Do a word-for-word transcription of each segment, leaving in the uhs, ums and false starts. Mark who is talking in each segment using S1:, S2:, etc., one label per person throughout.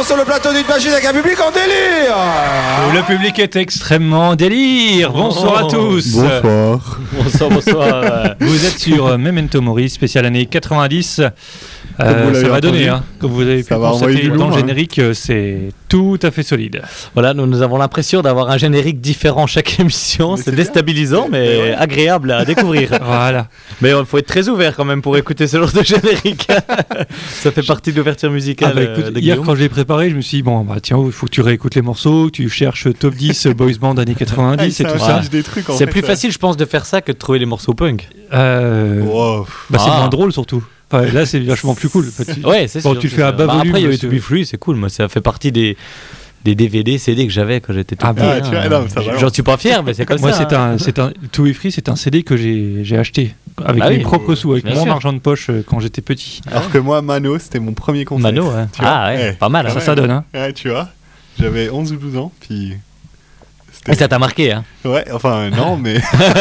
S1: sur le plateau d'une machine avec un public en délire.
S2: Le public est extrêmement délire. Bonsoir
S3: oh.
S2: à tous.
S4: Bonsoir.
S3: Bonsoir, bonsoir.
S2: Vous êtes sur Memento Mori, spécial année quatre-vingt-dix. Euh, ça va donner, hein. Comme vous avez pu constater dans le générique, hein. C'est tout à fait solide.
S3: Voilà, nous, nous avons l'impression d'avoir un générique différent chaque émission. Mais c'est, c'est déstabilisant, mais, mais ouais. agréable à découvrir.
S2: Voilà.
S3: Mais il faut être très ouvert quand même pour écouter ce genre de générique. Ça fait partie de l'ouverture musicale.
S2: Ah bah, écoute,
S3: de
S2: hier,
S3: Guillaume.
S2: quand je l'ai préparé, je me suis dit, bon, bah tiens, il faut que tu réécoutes les morceaux, que tu cherches top dix boys band années quatre-vingt-dix
S4: ah,
S2: et tout ça.
S4: Des trucs, en
S3: c'est
S4: fait,
S3: plus
S4: ouais.
S3: facile, je pense, de faire ça que de trouver les morceaux punk.
S2: Euh...
S4: Wow.
S2: Bah, c'est
S3: ah.
S2: moins drôle surtout. Enfin, là, c'est vachement plus cool.
S3: Ouais, c'est
S2: bon,
S3: sûr.
S2: Tu le
S3: c'est
S2: fais à bas
S3: bah,
S2: volume.
S3: Après, il y avait
S2: ce...
S3: To Be Free, c'est cool. Moi, ça fait partie des, des D V D, C D que j'avais quand j'étais tout
S2: ah,
S3: petit.
S2: bah,
S3: Hein.
S4: Tu vois, non, ça va.
S3: J'en suis pas fier, mais c'est comme
S2: Moi,
S3: ça.
S2: c'est
S3: hein.
S2: un, c'est un, To Be Free, c'est un C D que j'ai, j'ai acheté avec
S3: ah
S2: mes
S3: oui,
S2: propres sous, avec mon
S3: sûr.
S2: argent de poche euh, quand j'étais petit.
S4: Alors que moi, Mano, c'était mon premier concert.
S3: Mano, ouais. Ah ouais,
S4: ouais,
S3: pas mal.
S2: Ça,
S3: Hein.
S2: ça donne, hein.
S4: Ouais, tu vois. J'avais onze ou douze ans, puis...
S3: Et ça t'a marqué, hein.
S4: Ouais, enfin, non, mais...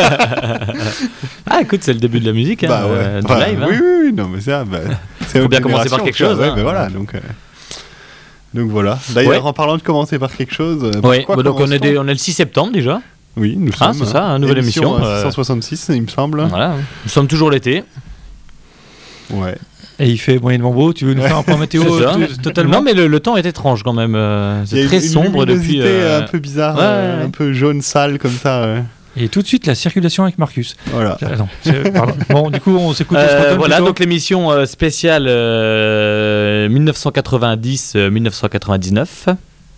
S3: Ah, écoute, c'est le début de la musique, hein,
S4: bah ouais.
S3: euh, du
S4: Enfin,
S3: live.
S4: oui,
S3: hein.
S4: oui, oui, non, mais ça, bah... C'est
S3: faut bien commencer par quelque chose.
S4: Ouais,
S3: hein.
S4: mais voilà, donc... Euh... Donc voilà. D'ailleurs, ouais. en parlant de commencer par quelque chose... Euh,
S3: ouais, bah donc on est, des, on est le six septembre déjà.
S4: Oui, nous
S3: ah,
S4: sommes...
S3: c'est ça, une nouvelle émission.
S4: émission euh... six cent soixante-six, il me semble.
S3: Voilà, nous sommes toujours l'été.
S4: Ouais.
S2: Et il fait moyennement beau. Tu veux nous ouais. faire un point météo tout, totalement?
S3: Non, mais le, le temps est étrange quand même. Euh, c'est très sombre depuis.
S4: Euh... un peu bizarre,
S3: ouais,
S4: euh,
S3: ouais.
S4: un peu jaune sale comme ça. Ouais.
S2: Et tout de suite la circulation avec Marcus.
S4: Voilà.
S2: Attends, bon, du coup, on s'écoute.
S3: Euh, voilà, donc l'émission euh, spéciale euh, dix-neuf cent quatre-vingt-dix dix-neuf cent quatre-vingt-dix-neuf.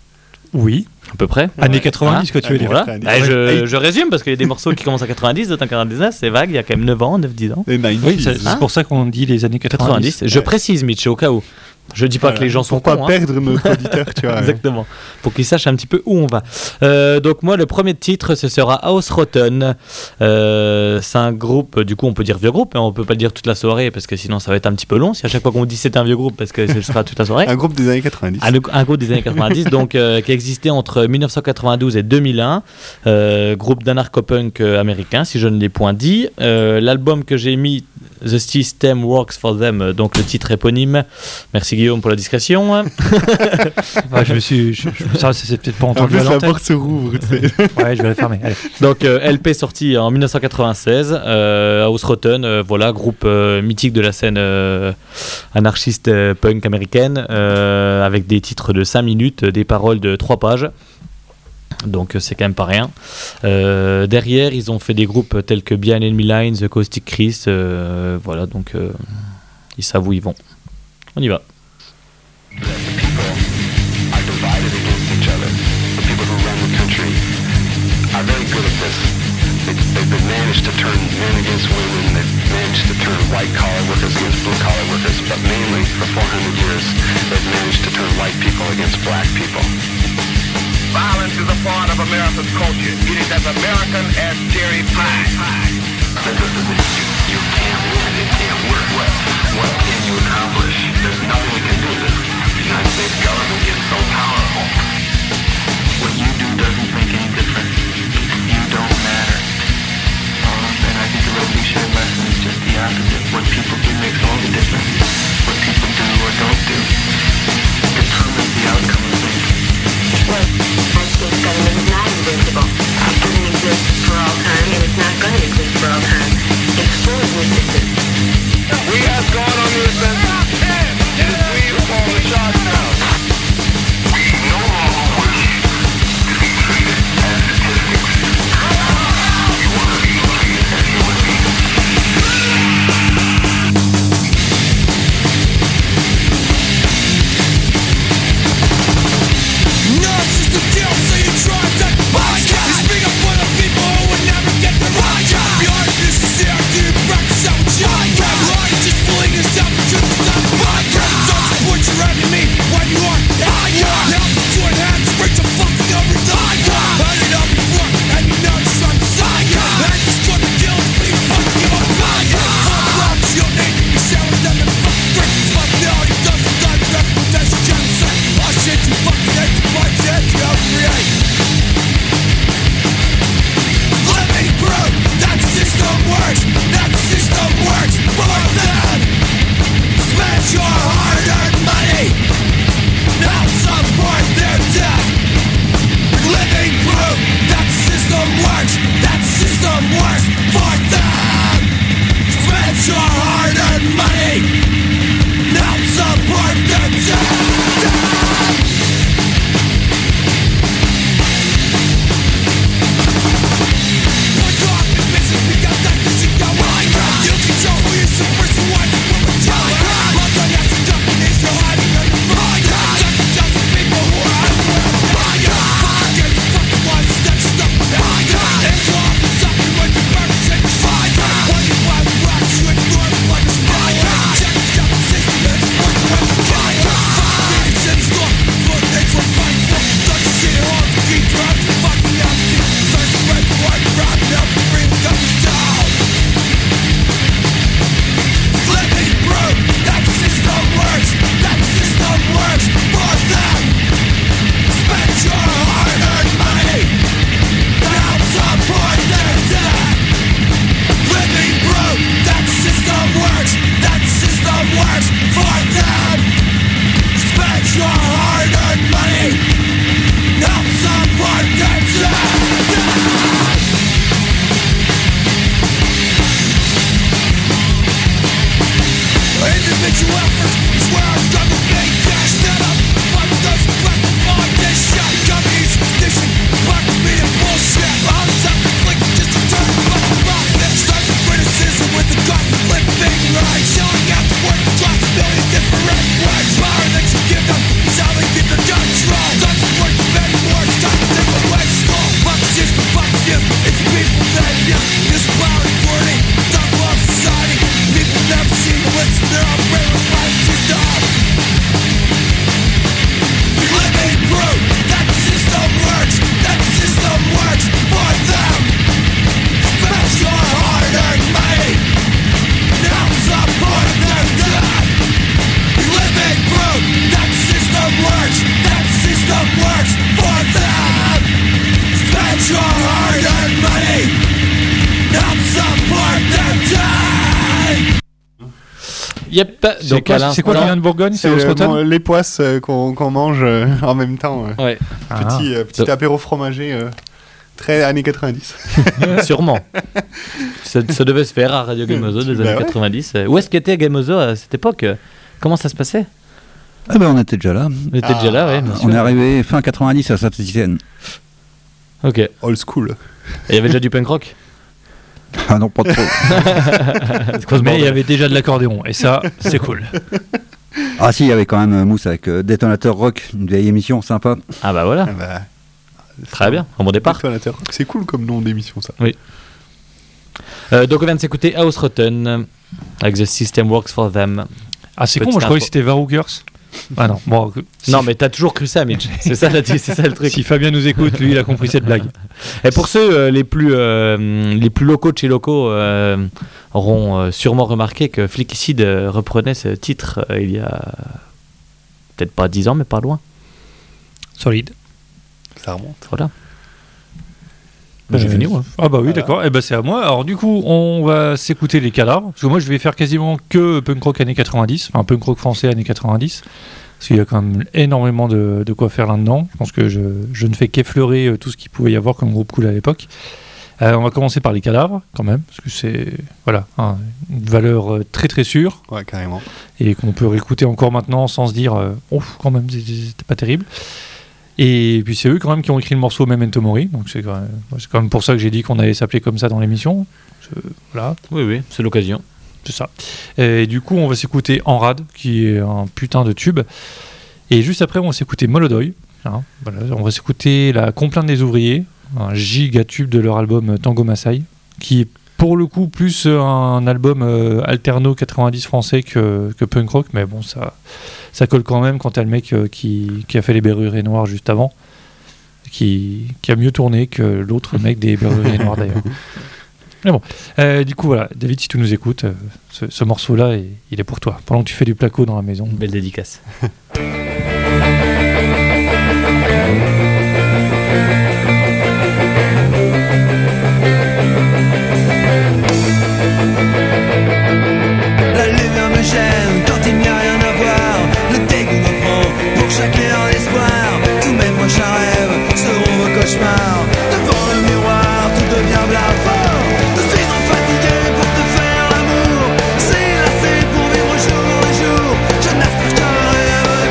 S2: Oui.
S3: À peu près.
S2: Années ouais. quatre-vingt-dix, quoi, tu veux dire.
S3: Voilà. Ah, je, je résume parce qu'il y a des morceaux qui commencent à quatre-vingt-dix, d'autres à quatre-vingt-dix-neuf, c'est vague, il y a quand même neuf ans, neuf dix ans.
S4: Oui,
S2: c'est, c'est hein pour ça qu'on dit les années quatre-vingt-dix.
S3: quatre-vingt-dix. Je ouais. précise, Mitch, au cas où. Je dis pas voilà. que les gens sont
S4: pour
S3: cons.
S4: Pour pas hein. perdre nos auditeurs, tu vois.
S3: Exactement. Pour qu'ils sachent un petit peu où on va. Euh, donc moi, le premier titre, ce sera House Rotten. Euh, c'est un groupe, du coup, on peut dire vieux groupe, mais on peut pas le dire toute la soirée parce que sinon, ça va être un petit peu long. Si à chaque fois qu'on dit c'est un vieux groupe, parce que ce sera toute la soirée.
S4: Un groupe des années quatre-vingt-dix.
S3: Un, un groupe des années quatre-vingt-dix, donc euh, qui a existé entre dix-neuf cent quatre-vingt-douze et deux mille un. Euh, groupe d'anarcho-punk américain, si je ne l'ai point dit. Euh, l'album que j'ai mis, The System Works for Them, donc le titre éponyme. Merci Guillaume pour la discrétion.
S2: Ouais, je me suis, je, je, ça c'est peut-être pas entendu.
S4: En plus, la porte se rouvre. Tu sais.
S2: Ouais, je vais la fermer. Allez.
S3: Donc euh, L P sorti en dix-neuf cent quatre-vingt-seize. Euh, House Rotten, euh, voilà, groupe euh, mythique de la scène euh, anarchiste euh, punk américaine, euh, avec des titres de cinq minutes, des paroles de trois pages. Donc c'est quand même pas rien. Euh, derrière, ils ont fait des groupes tels que Behind Enemy Lines, The Caustic Chris. Euh, voilà, donc euh, ils savent où ils vont. On y va.
S5: The people are divided against each other. The people who run the country are very good at this. They, they've been managed to turn men against women. They've managed to turn white-collar workers against blue-collar workers. But mainly, for four hundred years, they've managed to turn white people against black people.
S6: Violence is a part of American culture. It is as American as cherry pie.
S5: You can't win. It can't work. What, what can you accomplish? There's nothing we can do. The United States government is so powerful. What you do doesn't make any difference. You don't matter. Um, and I think the revolutionary lesson is just the opposite. What people do makes all the difference. What people do or don't do determines the outcome of things.
S7: Well, United States government is not invincible. It doesn't exist for all time, and it's not going to exist for all time. It's full of resistance.
S3: Yep.
S2: C'est quoi, c'est quoi qui vient de Bourgogne? C'est,
S4: c'est euh, les poisses euh, qu'on, qu'on mange euh, en même temps. Euh.
S3: Ouais.
S4: Petit, euh, petit apéro fromager euh, très années quatre-vingt-dix.
S3: Sûrement. ça, ça devait se faire à Radio Gameozo des années bah ouais. quatre-vingt-dix. Où est-ce qu'était Gameozo à cette époque? Comment ça se passait?
S8: Ah ben on était déjà là.
S3: On était ah, déjà là, oui.
S8: On est arrivé fin quatre-vingt-dix à Saint-Étienne.
S3: Ok.
S4: Old school.
S3: Et il y avait déjà du punk rock?
S8: Ah non, pas trop.
S2: Mais il y avait déjà de l'accordéon, et ça, c'est cool.
S8: Ah si, il y avait quand même Mousse avec euh, Détonateur Rock, une vieille émission sympa.
S3: Ah bah voilà. Ah bah, très bien, un bon départ.
S4: Détonateur Rock, c'est cool comme nom d'émission ça.
S3: Oui. Euh, donc on vient de s'écouter House Rotten avec The System Works for Them.
S2: Ah c'est con, moi je croyais que c'était Varukers. Ah non, bon,
S3: si non mais t'as toujours cru ça, Mitch. C'est ça, c'est ça le truc.
S2: Si Fabien nous écoute, lui il a compris cette blague.
S3: Et pour ceux euh, les plus euh, les plus locaux de chez locaux euh, auront euh, sûrement remarqué que Flickicide euh, reprenait ce titre euh, il y a peut-être pas dix ans mais pas loin.
S2: Solide.
S4: Ça remonte.
S3: Voilà. Bah, j'ai euh, fini moi.
S2: Ah bah oui voilà. D'accord, et bah c'est à moi. Alors du coup on va s'écouter les cadavres, parce que moi je vais faire quasiment que punk rock années quatre-vingt-dix, enfin punk rock français années quatre-vingt-dix, parce qu'il y a quand même énormément de, de quoi faire là-dedans. Je pense que je, je ne fais qu'effleurer tout ce qu'il pouvait y avoir comme groupe cool à l'époque. Euh, on va commencer par les cadavres quand même, parce que c'est voilà, hein, une valeur très très sûre.
S4: Ouais, carrément.
S2: Et qu'on peut réécouter encore maintenant sans se dire euh, oh quand même c'était pas terrible. Et puis c'est eux quand même qui ont écrit le morceau Memento Mori, donc c'est quand même, c'est quand même pour ça que j'ai dit qu'on allait s'appeler comme ça dans l'émission. Je, voilà.
S3: Oui, oui, c'est l'occasion.
S2: C'est ça. Et du coup, on va s'écouter En Rade, qui est un putain de tube. Et juste après, on va s'écouter Molodoy. Hein, voilà. On va s'écouter La Complainte des ouvriers, un giga tube de leur album Tango Maasai, qui est pour le coup plus un album euh, alterno quatre-vingt-dix français que, que punk rock, mais bon, ça, ça colle quand même quand t'as le mec euh, qui, qui a fait les Berruriers Noirs juste avant, qui, qui a mieux tourné que l'autre mec des Berruriers Noirs d'ailleurs. Mais bon, euh, du coup voilà, David, si tu nous écoutes, euh, ce, ce morceau-là, il, il est pour toi, pendant que tu fais du placo dans la maison.
S3: Une belle dédicace.
S9: Quand il n'y a rien à voir, le dégoût me prend pour chaque lueur d'espoir. Tous mes prochains rêves seront vos cauchemars. Devant le miroir, tout devient blafard. Je suis trop fatigué pour te faire l'amour. C'est lassé pour vivre jour le jour. Je n'aspire qu'un rêve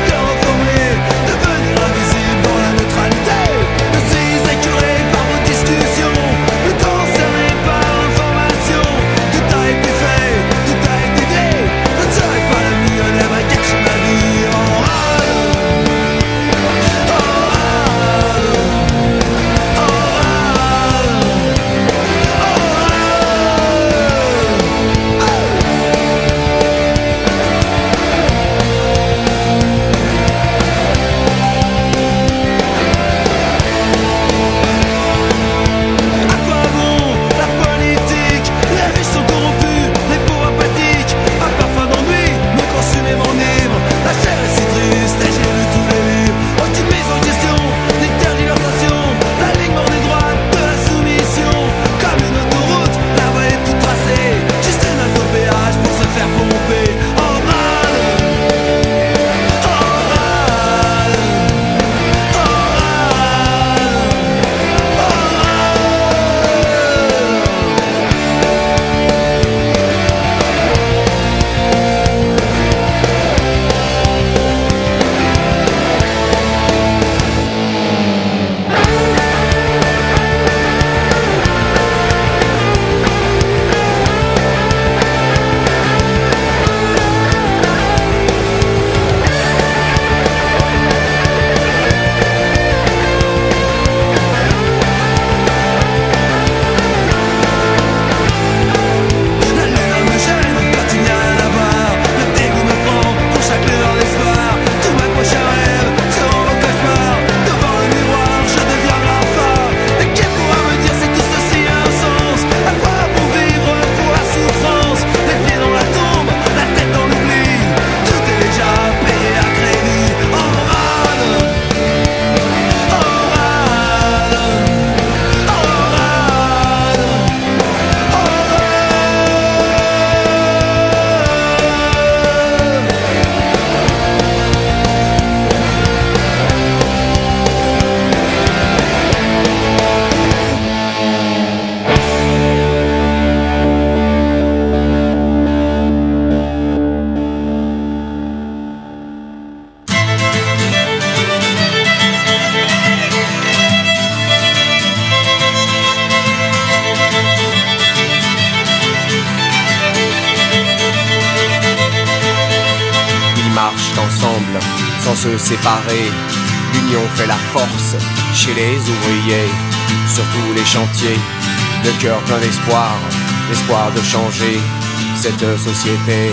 S10: marchent ensemble sans se séparer. L'union fait la force chez les ouvriers, sur tous les chantiers. Le cœur plein d'espoir, l'espoir de changer cette société.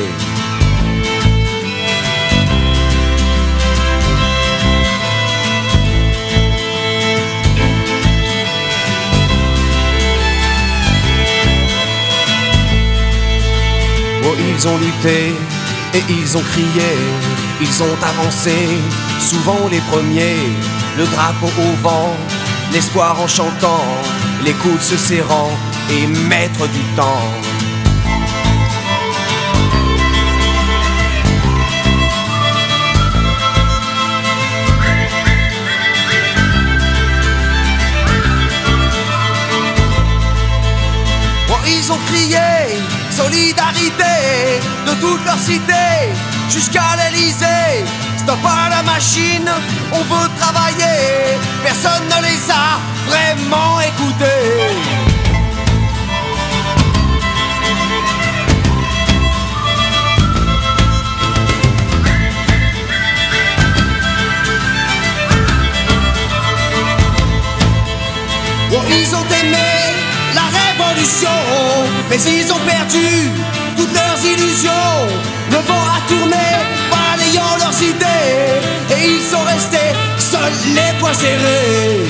S10: Oh, ils ont lutté et ils ont crié, ils ont avancé, souvent les premiers, le drapeau au vent, l'espoir en chantant, les coudes se serrant et maître du temps. Oh, ils ont crié solidarité de toute leur cité jusqu'à l'Elysée. Stop à la machine, on veut travailler. Personne ne les a vraiment écoutés. Oh, ils ont aimé la révolution, mais ils ont perdu toutes leurs illusions. Le vent a tourné, balayant leurs idées, et ils sont restés seuls les poings serrés.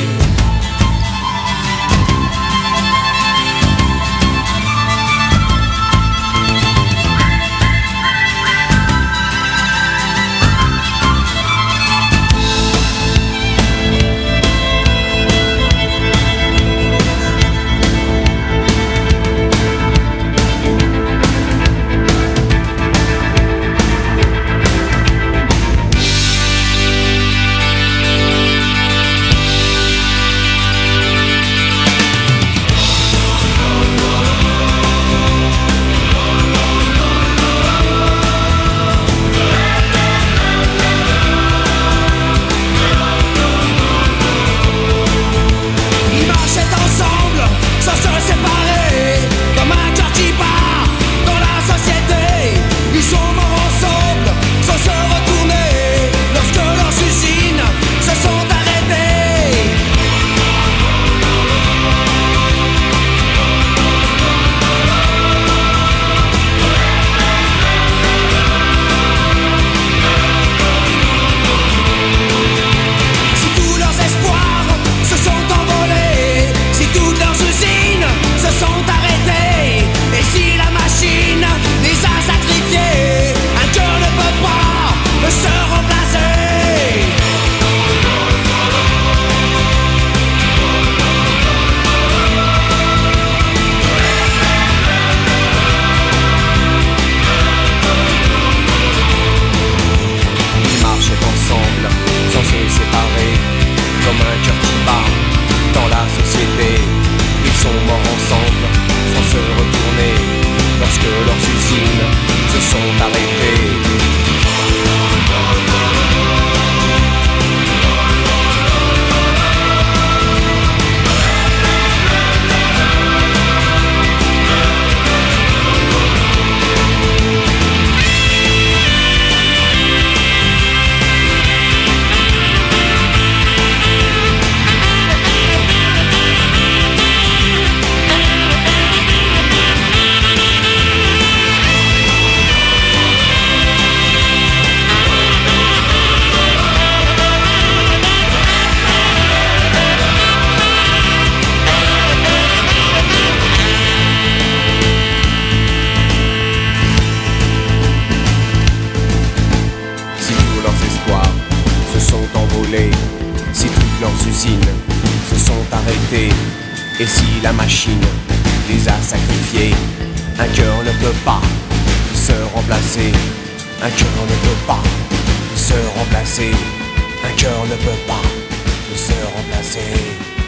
S10: Et si la machine les a sacrifiés, un cœur ne peut pas se remplacer. Un cœur ne peut pas se remplacer. Un cœur ne peut pas se remplacer.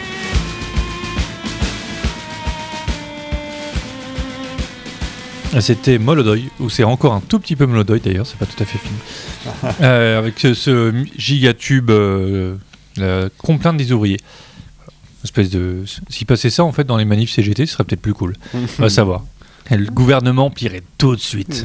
S2: C'était Molodoy, ou c'est encore un tout petit peu Molodoy d'ailleurs, c'est pas tout à fait fini. euh, avec ce, ce gigatube euh, la complainte des ouvriers. Espèce de... S'il passait ça en fait dans les manifs C G T, ce serait peut-être plus cool. On va savoir. Et le gouvernement plierait tout de suite.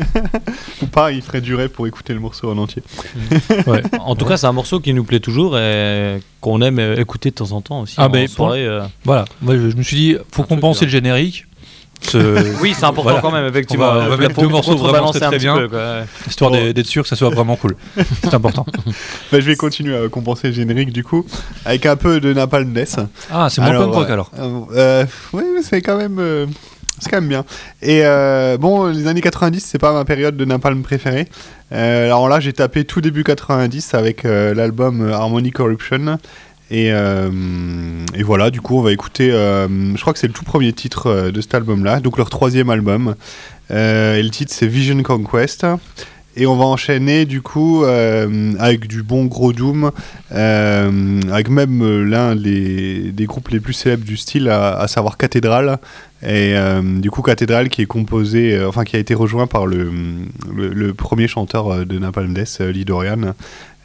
S4: Ou pas, il ferait durer pour écouter le morceau en entier.
S2: Ouais.
S3: En tout cas, c'est un morceau qui nous plaît toujours et qu'on aime euh, écouter de temps en temps aussi.
S2: Ah,
S3: en
S2: ben,
S3: soirée, euh.
S2: Voilà, moi je, je me suis dit, faut
S3: Un
S2: compenser
S3: truc,
S2: le générique. Ce-
S3: Oui, c'est important
S2: Voilà.
S3: quand même, effectivement.
S2: On va- on va
S3: Euh,
S2: mettre
S3: faut
S2: deux morceaux vraiment
S3: contrebalancer
S2: très,
S3: un
S2: très
S3: petit
S2: bien.
S3: peu, quoi.
S2: Histoire
S4: Bon.
S2: d'être d'être sûr que ça soit vraiment cool. C'est important.
S4: Bah, je vais continuer à compenser le générique du coup, avec un peu de Napalm Death.
S2: Ah, c'est moins
S4: Alors,
S2: punk rock
S4: euh,
S2: alors.
S4: euh, euh, oui, mais c'est quand même, euh, c'est quand même bien. Et euh, bon, les années quatre-vingt-dix, c'est pas ma période de Napalm préférée. Euh, alors là, j'ai tapé tout début quatre-vingt-dix avec euh, l'album euh, Harmony Corruption. Et, euh, et voilà, du coup, on va écouter. Euh, je crois que c'est le tout premier titre euh, de cet album-là, donc leur troisième album. Euh, et le titre, c'est Vision Conquest. Et on va enchaîner du coup euh, avec du bon gros doom, euh, avec même euh, l'un des, des groupes les plus célèbres du style, à, à savoir Cathedral. Et euh, du coup Cathedral qui est composé, euh, enfin qui a été rejoint par le, le, le premier chanteur de Napalm Death, Lee Dorian.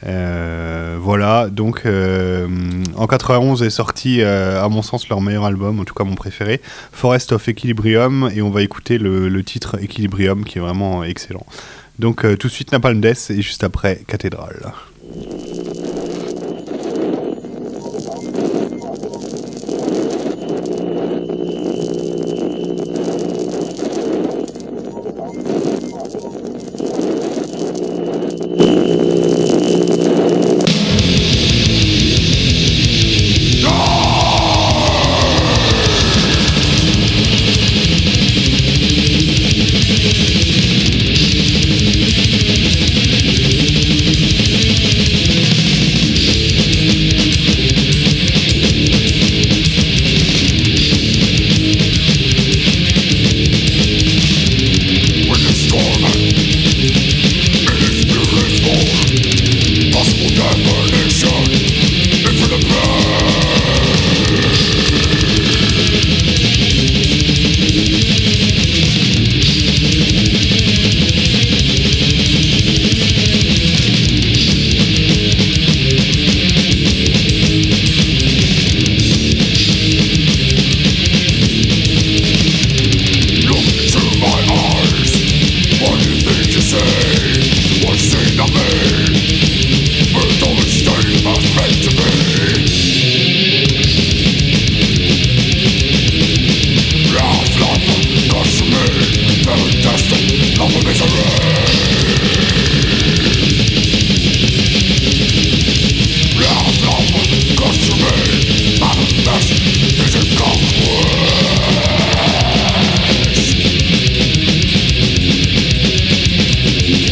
S4: Euh, voilà, donc euh, en quatre-vingt-onze est sorti euh, à mon sens leur meilleur album, en tout cas mon préféré, Forest of Equilibrium, et on va écouter le, le titre Equilibrium qui est vraiment excellent. Donc euh, tout de suite Napalm Death et juste après Cathédrale.
S10: Vision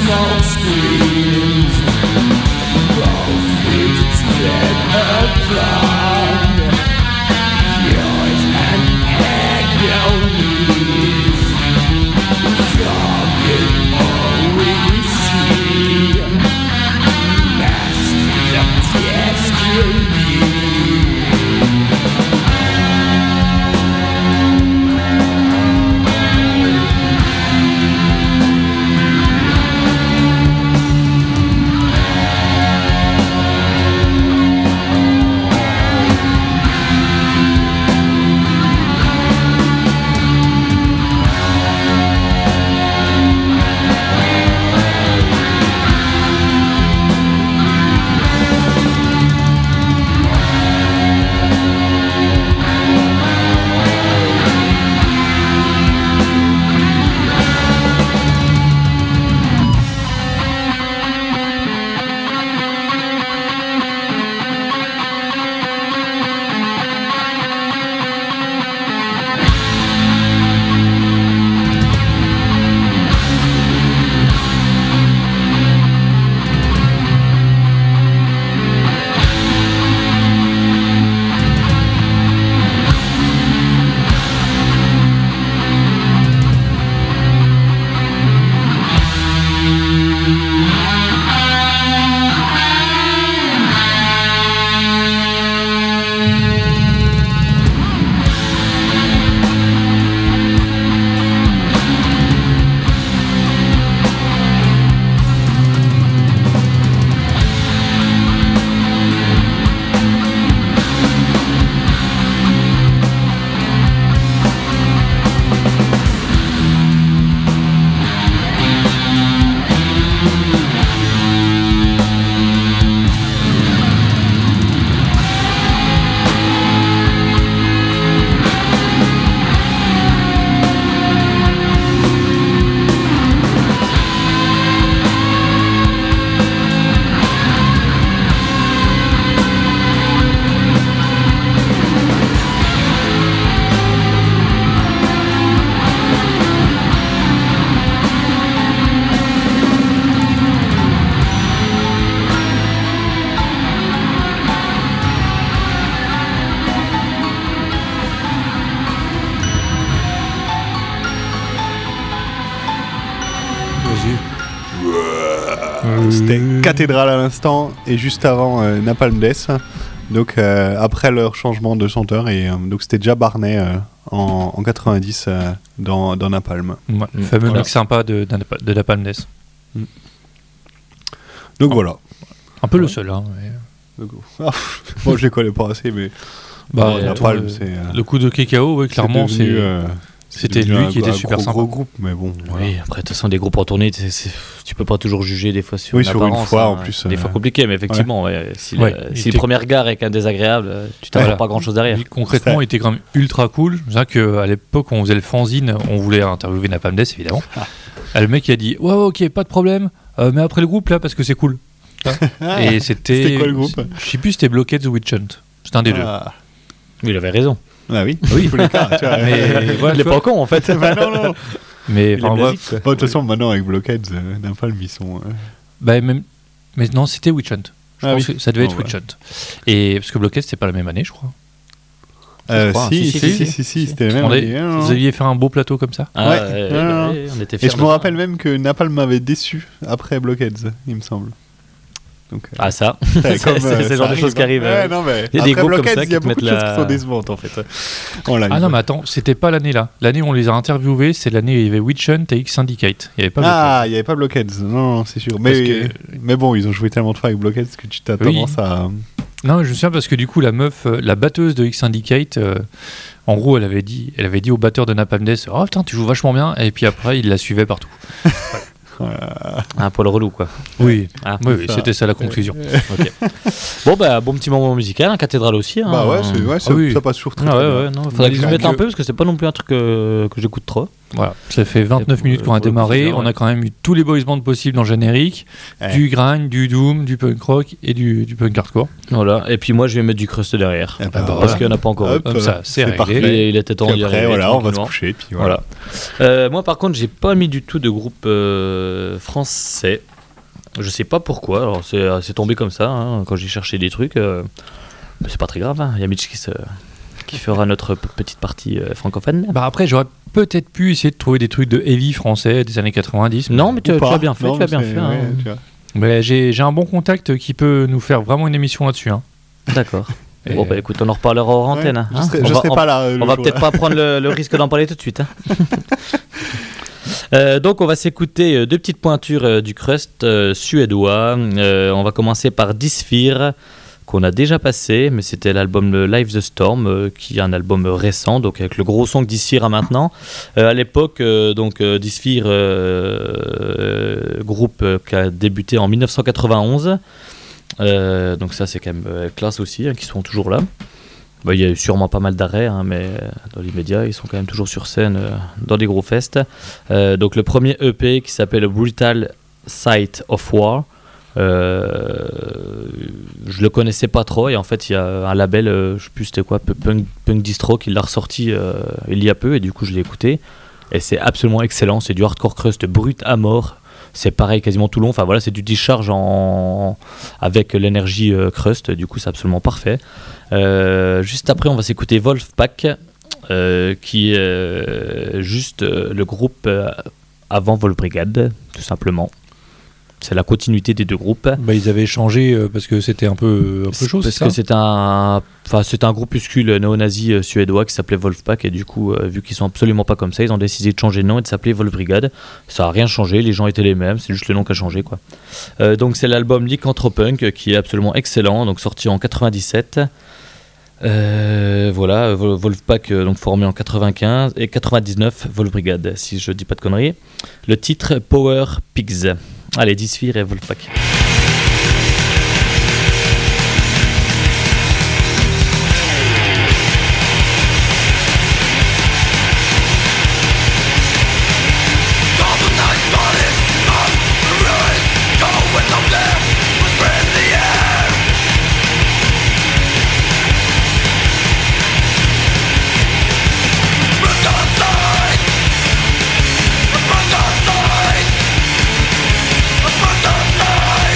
S9: smoke screens, profit spread upon yours and agonies. Forget all we see, masters of destiny.
S4: C'était Cathédrale à l'instant et juste avant euh, Napalm Death. Donc euh, après leur changement de chanteur et euh, donc c'était déjà Barney euh, en, en quatre-vingt-dix euh, dans, dans Napalm.
S2: Ouais, le fameux
S4: Voilà.
S2: mix sympa de, de, de Napalm Death.
S4: Donc voilà.
S2: Un peu le
S4: Ouais.
S2: seul. Hein, mais...
S4: Donc, ah, moi je les connais pas assez mais
S2: Bah,
S4: ouais,
S2: le-
S4: Napalm c'est euh,
S2: le coup de Kekao, ouais, clairement,
S4: c'est
S2: c'est.
S4: devenu, euh,
S2: c'était
S4: devenu
S2: lui
S4: un-
S2: qui était
S4: un
S2: super
S4: gros,
S2: sympa.
S4: gros groupe mais bon. voilà.
S3: Oui, après, de toute façon, des groupes en tournée, c'est- c'est- tu peux pas toujours juger des fois sur
S4: Oui,
S3: une
S4: sur une
S3: apparence,
S4: fois,
S3: hein.
S4: en plus,
S3: Des
S4: euh,
S3: fois compliqué, mais effectivement, ouais, si,
S2: Ouais,
S3: le,
S2: il
S3: si le
S2: était-
S3: premier regard est qu'un désagréable, euh, tu t'attends
S2: Voilà.
S3: pas grand chose derrière.
S2: Lui, concrètement, il était quand même ultra cool. C'est vrai qu'à l'époque, on faisait le fanzine, on voulait interviewer Napalm Death, évidemment. Ah, le mec, il a dit ouais, ouais, ok, pas de problème, euh, mais après le groupe, là, parce que c'est cool.
S4: Ah,
S2: Et c'était.
S4: c'était quoi le groupe
S2: Je sais plus, c'était Blockheads ou Witch Hunt. C'était un des
S4: Ah.
S3: Il avait raison.
S4: Ah oui,
S2: Oui.
S4: tous les cas, tu vois.
S2: deux. Mais voilà,
S3: Il est
S2: tu vois.
S3: pas con en fait.
S4: Bah non, non.
S2: Mais
S3: Il
S2: enfin,
S3: est
S2: bref.
S3: basique, quoi.
S4: Bon, de toute façon, maintenant avec Blockheads, euh, Napalm, ils sont. euh,
S2: Bah, même... Mais non, c'était Witch Hunt. Je
S4: Ah
S2: pense
S4: oui.
S2: que ça devait être
S4: Bon,
S2: Witch Hunt. Et parce que Blockheads, c'était pas la même année, je crois.
S4: Euh,
S2: crois,
S4: si,
S2: hein.
S4: si,
S2: Si,
S4: si,
S2: si,
S4: si, si, c'était la
S2: On
S4: même
S2: est-
S4: année, hein,
S2: Vous
S4: non.
S2: aviez fait un beau plateau comme ça.
S3: Ah,
S4: Ouais.
S3: ouais,
S4: Non, non,
S3: ouais, on était fiers.
S4: Et je
S3: de
S4: me
S3: ça.
S4: rappelle même que Napalm m'avait déçu après Blockheads, il me semble. Donc, euh,
S3: Ah, ça.
S4: c'est
S3: c'est- c'est
S4: euh,
S3: ce genre
S4: ça
S3: de choses qui
S4: arrive,
S3: arrivent,
S4: hein.
S3: euh.
S4: Ouais, non, mais
S3: Il y a des
S4: après
S3: groupes comme
S4: Blockheads,
S3: ça
S4: il y a
S3: qui te
S4: beaucoup de
S3: mettent
S4: choses
S3: la-
S4: qui sont décevantes en fait. En live.
S2: Ah non, mais attends, c'était pas l'année là. L'année où on les a interviewés, c'est l'année où il y avait Witch Hunt et X Syndicate. Il y avait pas
S4: Ah, il n'y avait pas Blockheads, non, non, c'est sûr.
S2: Parce
S4: Mais,
S2: que-
S4: mais bon, ils ont joué tellement de fois avec Blockheads que tu t'as
S2: Oui.
S4: tendance à.
S2: Non, je me souviens parce que du coup, la meuf, euh, la batteuse de X Syndicate, euh, en gros, elle avait dit, elle avait dit au batteur de Napalm Death, oh putain, tu joues vachement bien. Et puis après, il la suivait partout.
S3: Un poil relou quoi.
S2: Oui,
S3: Ah,
S2: oui, oui,
S4: ça.
S2: c'était ça la conclusion.
S3: ok. Bon, bah, bon petit moment musical, un cathédrale aussi. Hein.
S4: Bah ouais, c'est- ouais, ça,
S2: Ah oui.
S4: ça passe toujours très,
S3: Ah
S4: très
S3: ouais,
S4: bien.
S3: ouais, non, faudrait que je
S2: Donc,
S3: mette un
S2: euh,
S3: peu parce que c'est pas non plus un truc que, que j'écoute trop.
S2: Voilà, ça fait vingt-neuf
S3: pour-
S2: minutes qu'on a
S3: pour le
S2: démarré.
S3: plaisir,
S2: On
S3: ouais.
S2: a quand même eu tous les boys bands possibles dans le générique,
S4: Ouais.
S2: du grind, du doom, du punk rock et du, du punk hardcore.
S3: Voilà. Et puis moi, je vais mettre du crust derrière.
S4: Eh ben,
S3: Parce
S4: voilà.
S3: qu'il n'y en a pas encore eu.
S4: Hop,
S2: Comme ça, c'est réglé.
S4: parfait.
S3: Il, il était temps
S4: Puis
S3: d'y
S4: après,
S3: arriver.
S4: voilà, on va se
S3: tranquillement.
S4: coucher. Puis voilà.
S3: Voilà. Euh, moi, par contre, j'ai pas mis du tout de groupe euh, français. Je sais pas pourquoi. Alors, c'est, c'est tombé comme ça hein, quand j'ai cherché des trucs. Euh, mais c'est pas très grave. Hein. Il y a Mitch qui, se, qui fera notre p- petite partie euh, francophone.
S2: Bah après, j'aurais peut-être pu essayer de trouver des trucs de heavy français des années quatre-vingt-dix.
S3: Non, mais tu,
S4: Ou
S3: tu
S4: pas.
S3: as bien fait.
S4: Non,
S3: tu as bien
S4: c'est-
S3: fait. hein.
S4: ouais, tu vois.
S2: Mais j'ai, j'ai un bon contact qui peut nous faire vraiment une émission là-dessus. Hein.
S3: D'accord.
S2: Et
S3: Bon, bah écoute, on en reparlera hors
S4: Ouais,
S3: antenne. hein.
S4: je serai,
S3: On
S4: je
S3: va-
S4: serai
S3: on-
S4: pas là. euh, le
S3: On va
S4: jour,
S3: peut-être
S4: là.
S3: pas prendre le, le risque d'en parler tout de suite. hein. Euh, donc on va s'écouter euh, deux petites pointures euh, du crust euh, suédois. Euh, on va commencer par Dysphere qu'on a déjà passé, mais c'était l'album euh, Live the Storm, euh, qui est un album euh, récent, donc avec le gros son que Dysphere a maintenant. Euh, à l'époque, euh, donc euh, Dysphere, euh, euh, groupe euh, qui a débuté en dix-neuf cent quatre-vingt-onze. Euh, donc ça c'est quand même euh, classe aussi, hein, qui sont toujours là. Bah, il y a eu sûrement pas mal d'arrêts, hein, mais euh, dans l'immédiat, ils sont quand même toujours sur scène euh, dans des gros fests. Euh, donc le premier E P qui s'appelle Brutal Sight of War, euh, je le connaissais pas trop, et en fait il y a un label, euh, je sais plus c'était quoi, Punk, Punk Distro, qui l'a ressorti euh, il y a peu, et du coup je l'ai écouté, et c'est absolument excellent, c'est du hardcore crust brut à mort. C'est pareil quasiment tout long, enfin voilà, c'est du discharge en... avec l'énergie euh, crust, du coup c'est absolument parfait. Euh, juste après on va s'écouter Wolfpack, euh, qui est euh, juste euh, le groupe euh, avant Wolfbrigade, tout simplement. C'est la continuité des deux groupes.
S2: Bah, ils avaient changé euh, parce que c'était un peu, un peu chaud,
S3: Parce
S2: c'est
S3: que
S2: ça
S3: c'est un, enfin c'est un groupuscule néo-nazi euh, suédois qui s'appelait Wolfpack, et du coup euh, vu qu'ils sont absolument pas comme ça, ils ont décidé de changer de nom et de s'appeler Wolfbrigade. Ça a rien changé, les gens étaient les mêmes, c'est juste le nom qui a changé quoi. Euh, donc c'est l'album Lycanthropunk euh, qui est absolument excellent, donc sorti en quatre-vingt-dix-sept. Euh, voilà, Vol- Wolfpack euh, donc formé en quatre-vingt-quinze et quatre-vingt-dix-neuf Wolfbrigade si je dis pas de conneries. Le titre Power Pigs. Allez, Dysphere et Wolfpack.
S9: Brutal sight, brutal sight.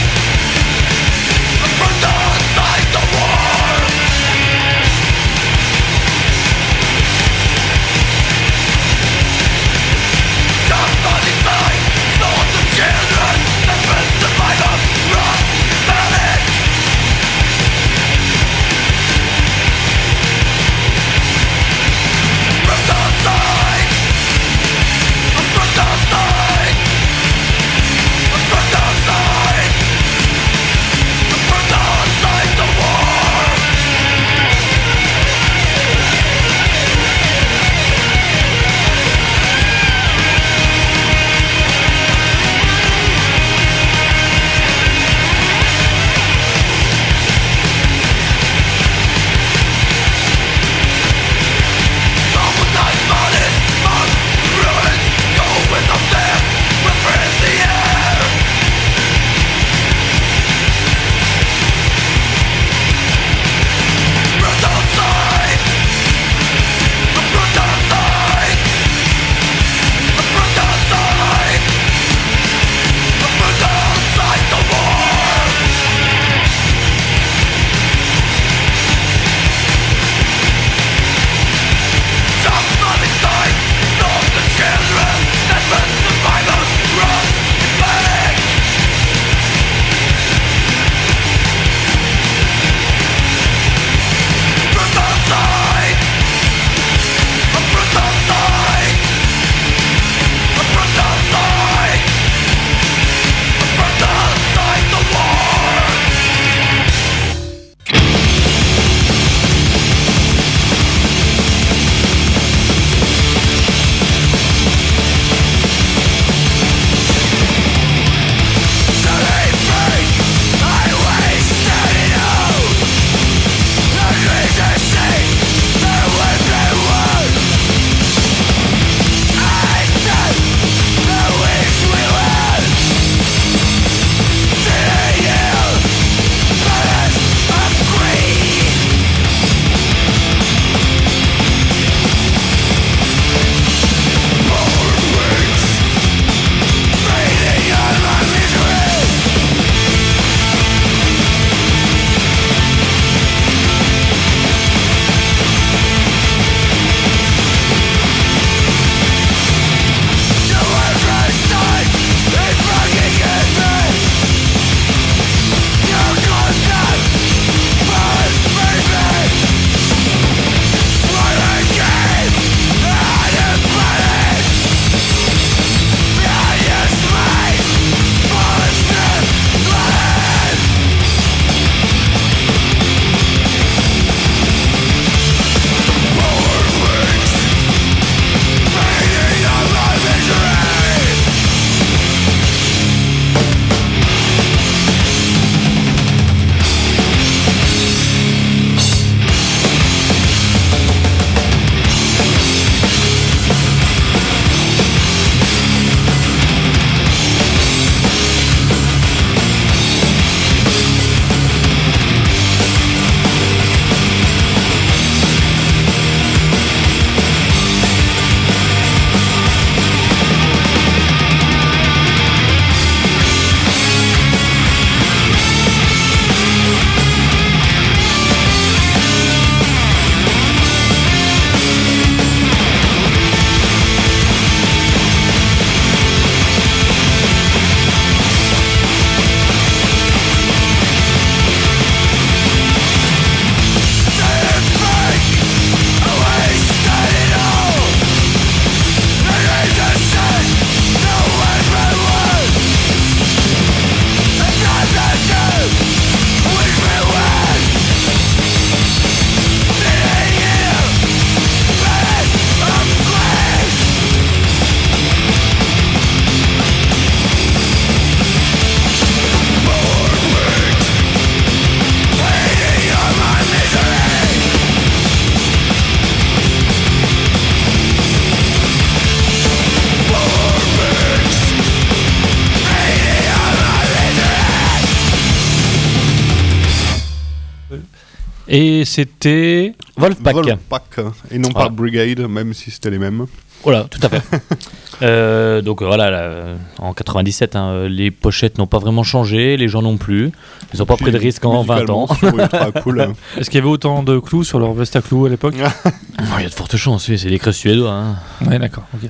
S2: Et c'était
S3: Wolfpack.
S4: Wolfpack, et non
S3: Voilà.
S4: pas Brigade, même si c'était les mêmes.
S3: Voilà, tout à fait. euh, donc euh, voilà, là, euh, en quatre-vingt-dix-sept, hein, euh, les pochettes n'ont pas vraiment changé, les gens non plus. Ils n'ont pas pris de risques en vingt ans.
S4: Musicalement, c'est ultra cool.
S2: Est-ce qu'il y avait autant de clous sur leur veste à clous à l'époque?
S3: Oh, il y a de fortes chances, oui, c'est les creux suédois. Hein.
S2: Ouais, d'accord. ok.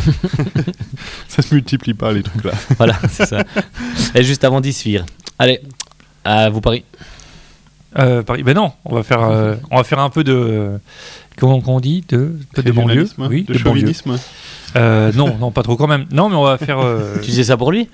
S4: Ça se multiplie pas, les trucs là.
S3: Voilà, c'est ça. Et juste avant d'Isphere. Allez, à vous Paris.
S2: Euh, Paris. Ben non, on va faire, euh, on va faire un peu de, comment on dit, de, de, de banlieue,
S4: Régionalisme,
S2: oui,
S4: de,
S2: de banlieue.
S4: chauvinisme.
S2: Euh, non, non, pas trop quand même. Non, mais on va faire. euh,
S3: Tu disais ça pour lui?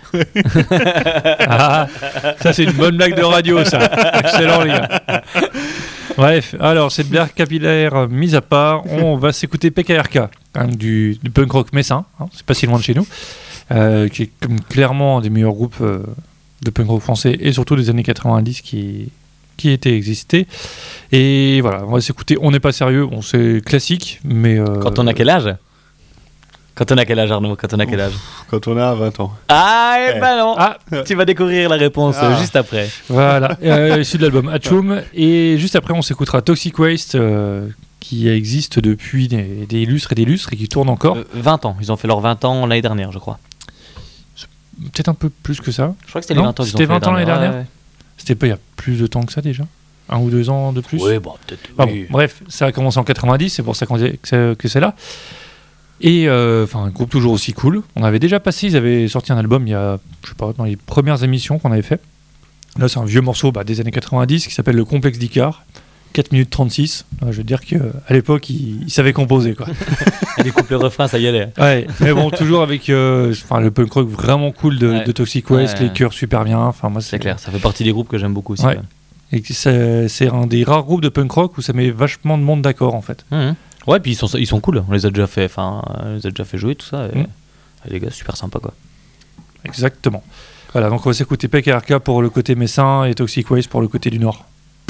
S2: Ah, ça c'est une bonne blague de radio, ça. Excellent, les gars. Bref, alors cette blague capillaire euh, mise à part, on va s'écouter P K R K, hein, du, du punk rock messin. Hein, c'est pas si loin de chez nous, euh, qui est comme clairement un des meilleurs groupes euh, de punk rock français et surtout des années quatre-vingt-dix qui qui était existé. Et voilà, on va s'écouter. On n'est pas sérieux, bon, c'est classique, mais euh,
S3: Quand on a quel âge? Quand on a quel âge, Arnaud? Quand on a quel âge?
S4: Quand on a vingt ans.
S3: Ah, et
S4: Eh.
S3: ben non.
S2: Ah,
S3: Tu vas découvrir la réponse
S4: Ah.
S3: euh, juste après.
S2: voilà, euh, issu de l'album Atchoum. Et juste après, on s'écoutera Toxic Waste, euh, qui existe depuis des, des lustres et des lustres et qui tourne encore.
S3: Euh, vingt ans, ils ont fait leurs vingt ans l'année dernière, je crois.
S2: Peut-être un peu plus que ça.
S3: Je crois que c'était les
S2: Non,
S3: vingt ans qu'ils ont
S2: c'était
S3: fait
S2: vingt ans l'année dernière.
S3: Ouais,
S2: C'était pas il y a plus de temps que ça déjà. Un ou deux ans de plus.
S3: ouais. Oui, bon, peut-être.
S2: Ah
S3: oui.
S2: bon, bref, ça a commencé en quatre-vingt-dix, c'est pour ça qu'on dit que c'est, que c'est là. Et euh, enfin, un groupe toujours aussi cool. On avait déjà passé, ils avaient sorti un album il y a, je sais pas, dans les premières émissions qu'on avait fait. Là, c'est un vieux morceau bah, des années quatre-vingt-dix qui s'appelle Le Complexe d'Icare. quatre minutes trente-six. Ouais, je veux dire qu'à l'époque, ils, ils savaient composer, quoi.
S3: Elle découpe le refrain, ça y allait.
S2: Ouais, mais bon, toujours avec euh, enfin, le punk rock vraiment cool de,
S3: Ouais.
S2: de Toxic Waste,
S3: Ouais.
S2: les chœurs super bien. Enfin, moi,
S3: C'est clair, ça fait partie des groupes que j'aime beaucoup aussi.
S2: Ouais.
S3: ouais.
S2: Et que c'est, c'est un des rares groupes de punk rock où ça met vachement de monde d'accord, en fait.
S3: Mhm. Ouais, puis ils sont, ils sont cool. On les a déjà fait, enfin, on les a déjà fait jouer tout ça. Et,
S2: Mhm.
S3: et les gars, super sympa quoi.
S2: Exactement. Voilà, donc on va s'écouter P K R K pour le côté messin et Toxic Waste pour le côté du nord.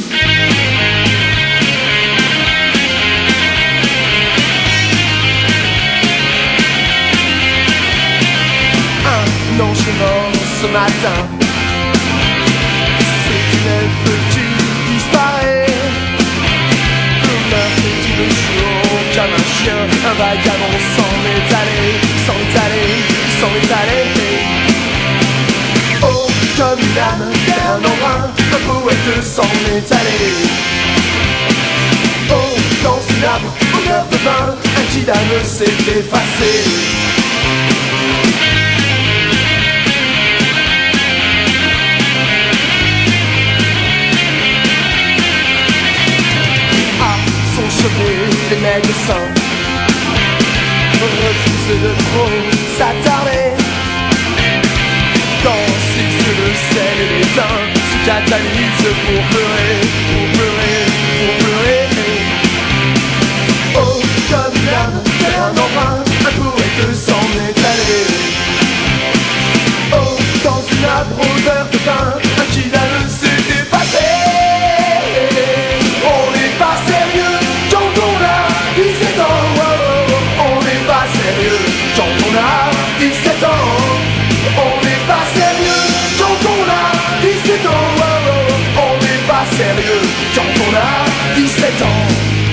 S10: Un ange est mort ce matin. C'est une elfe qui disparaît. Le meurtre est tout le jour comme un chien. Un vagabond s'en est allé, s'en est allé, s'en est allé. Oh, comme une âme, un embrun, un poète s'en est allé. Oh, dans une arbre, odeur de vin, un kidam s'est effacé. Son chevet, les médecins refusent de trop s'attarder. Dans ses yeux le sel et l'étain se catalysent pour pleurer, pour pleurer, pour pleurer. Oh, comme une âme, tel un emprunt, un poète s'en est allé. Oh, dans une âpre odeur de pain, un kidam s'est effacé. On n'est pas sérieux quand on a dix-sept ans. Oh, oh, oh. On n'est pas sérieux quand on a dix-sept ans. On n'est pas sérieux quand on a dix-sept ans. Oh, oh, oh. On n'est pas sérieux quand on a dix-sept ans.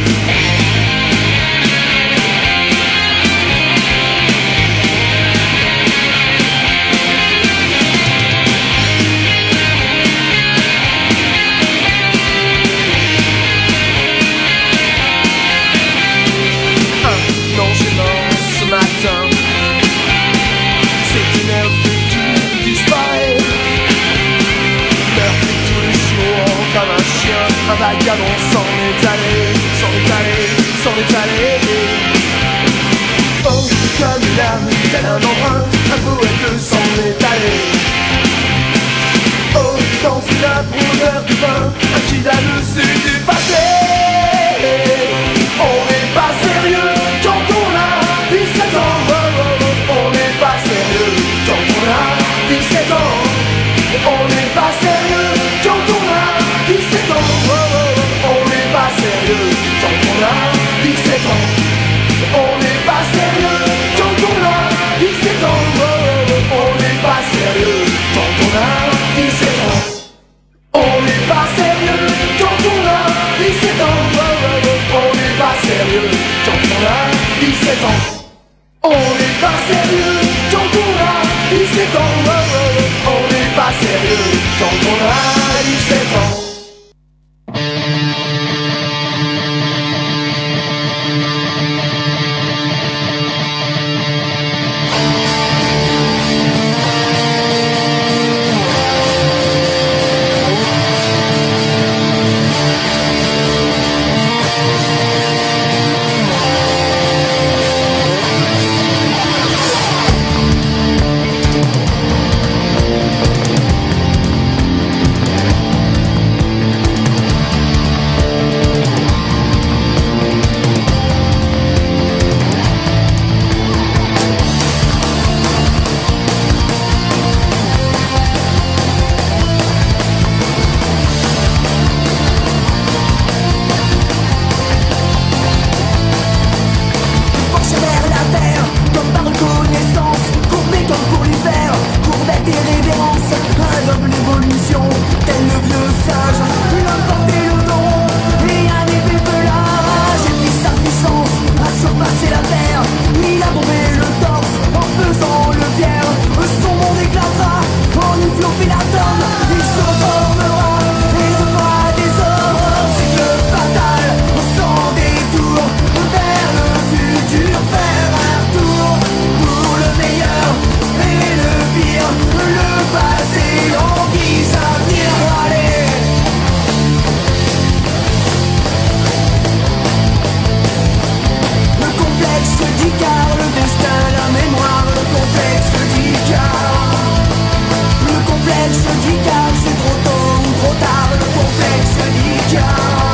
S10: Un ange est mort ce matin. C'est une elfe qui disparaît. Meurt tous les jours comme un chien. Un vagabond s'en est allé, s'en est allé, s'en est allé. Oh, comme une âme, tel un emprunt, un poète s'en est allé. Oh, dans une âpre odeur de vin, un kidam s'est effacé. On n'est pas sérieux quand on a dix-sept ans. Oh, oh, oh. On n'est pas sérieux quand on a dix-sept ans. On n'est pas sérieux quand on a dix-sept ans. Oh, oh, oh. On n'est pas sérieux quand on a dix-sept ans. On n'est pas sérieux quand on a dix-sept ans. Oh, oh, oh. On n'est pas sérieux quand on a dix-sept ans. On n'est pas sérieux quand on a révolution, tel le vieux sage. L'homme portait le don et un épée pelage. Et puis sa puissance a surpassé la terre. Il a bombé le torse en faisant le fier. Son monde éclatera en une flopée d'atomes. Il se reformera et fera des horreurs. C'est le fatal, sans détour, vers le futur, faire un tour pour le meilleur et le pire. Le passé en guise à venir. Allez. Le complexe d'Icare, le destin, la mémoire. Le complexe d'Icare. Le complexe d'Icare, c'est trop tôt ou trop tard. Le complexe d'Icare.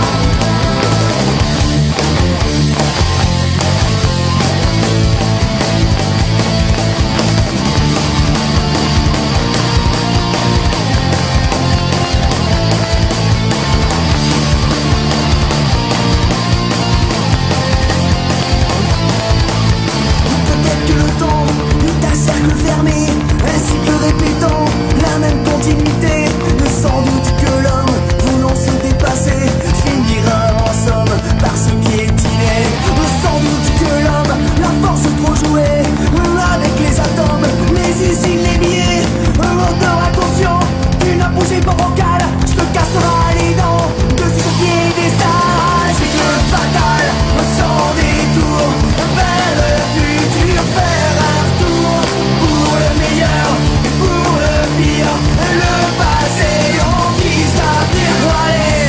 S10: Peut-être que le temps est un cercle fermé, un cycle répétant la même continuité. Mais sans doute que l'homme, voulant se dépasser, finira en somme par se piétiner. Sans doute que l'homme, la force trop jouée, avec les atomes, les usines, les billets, l'auteur inconscient d'une apogée bancale se cassera les dents dessus ce piédestal. C'est le fatal, sans détour, vers le futur, faire un tour pour le meilleur et pour le pire. Le passé en guise d'avenir. Allez.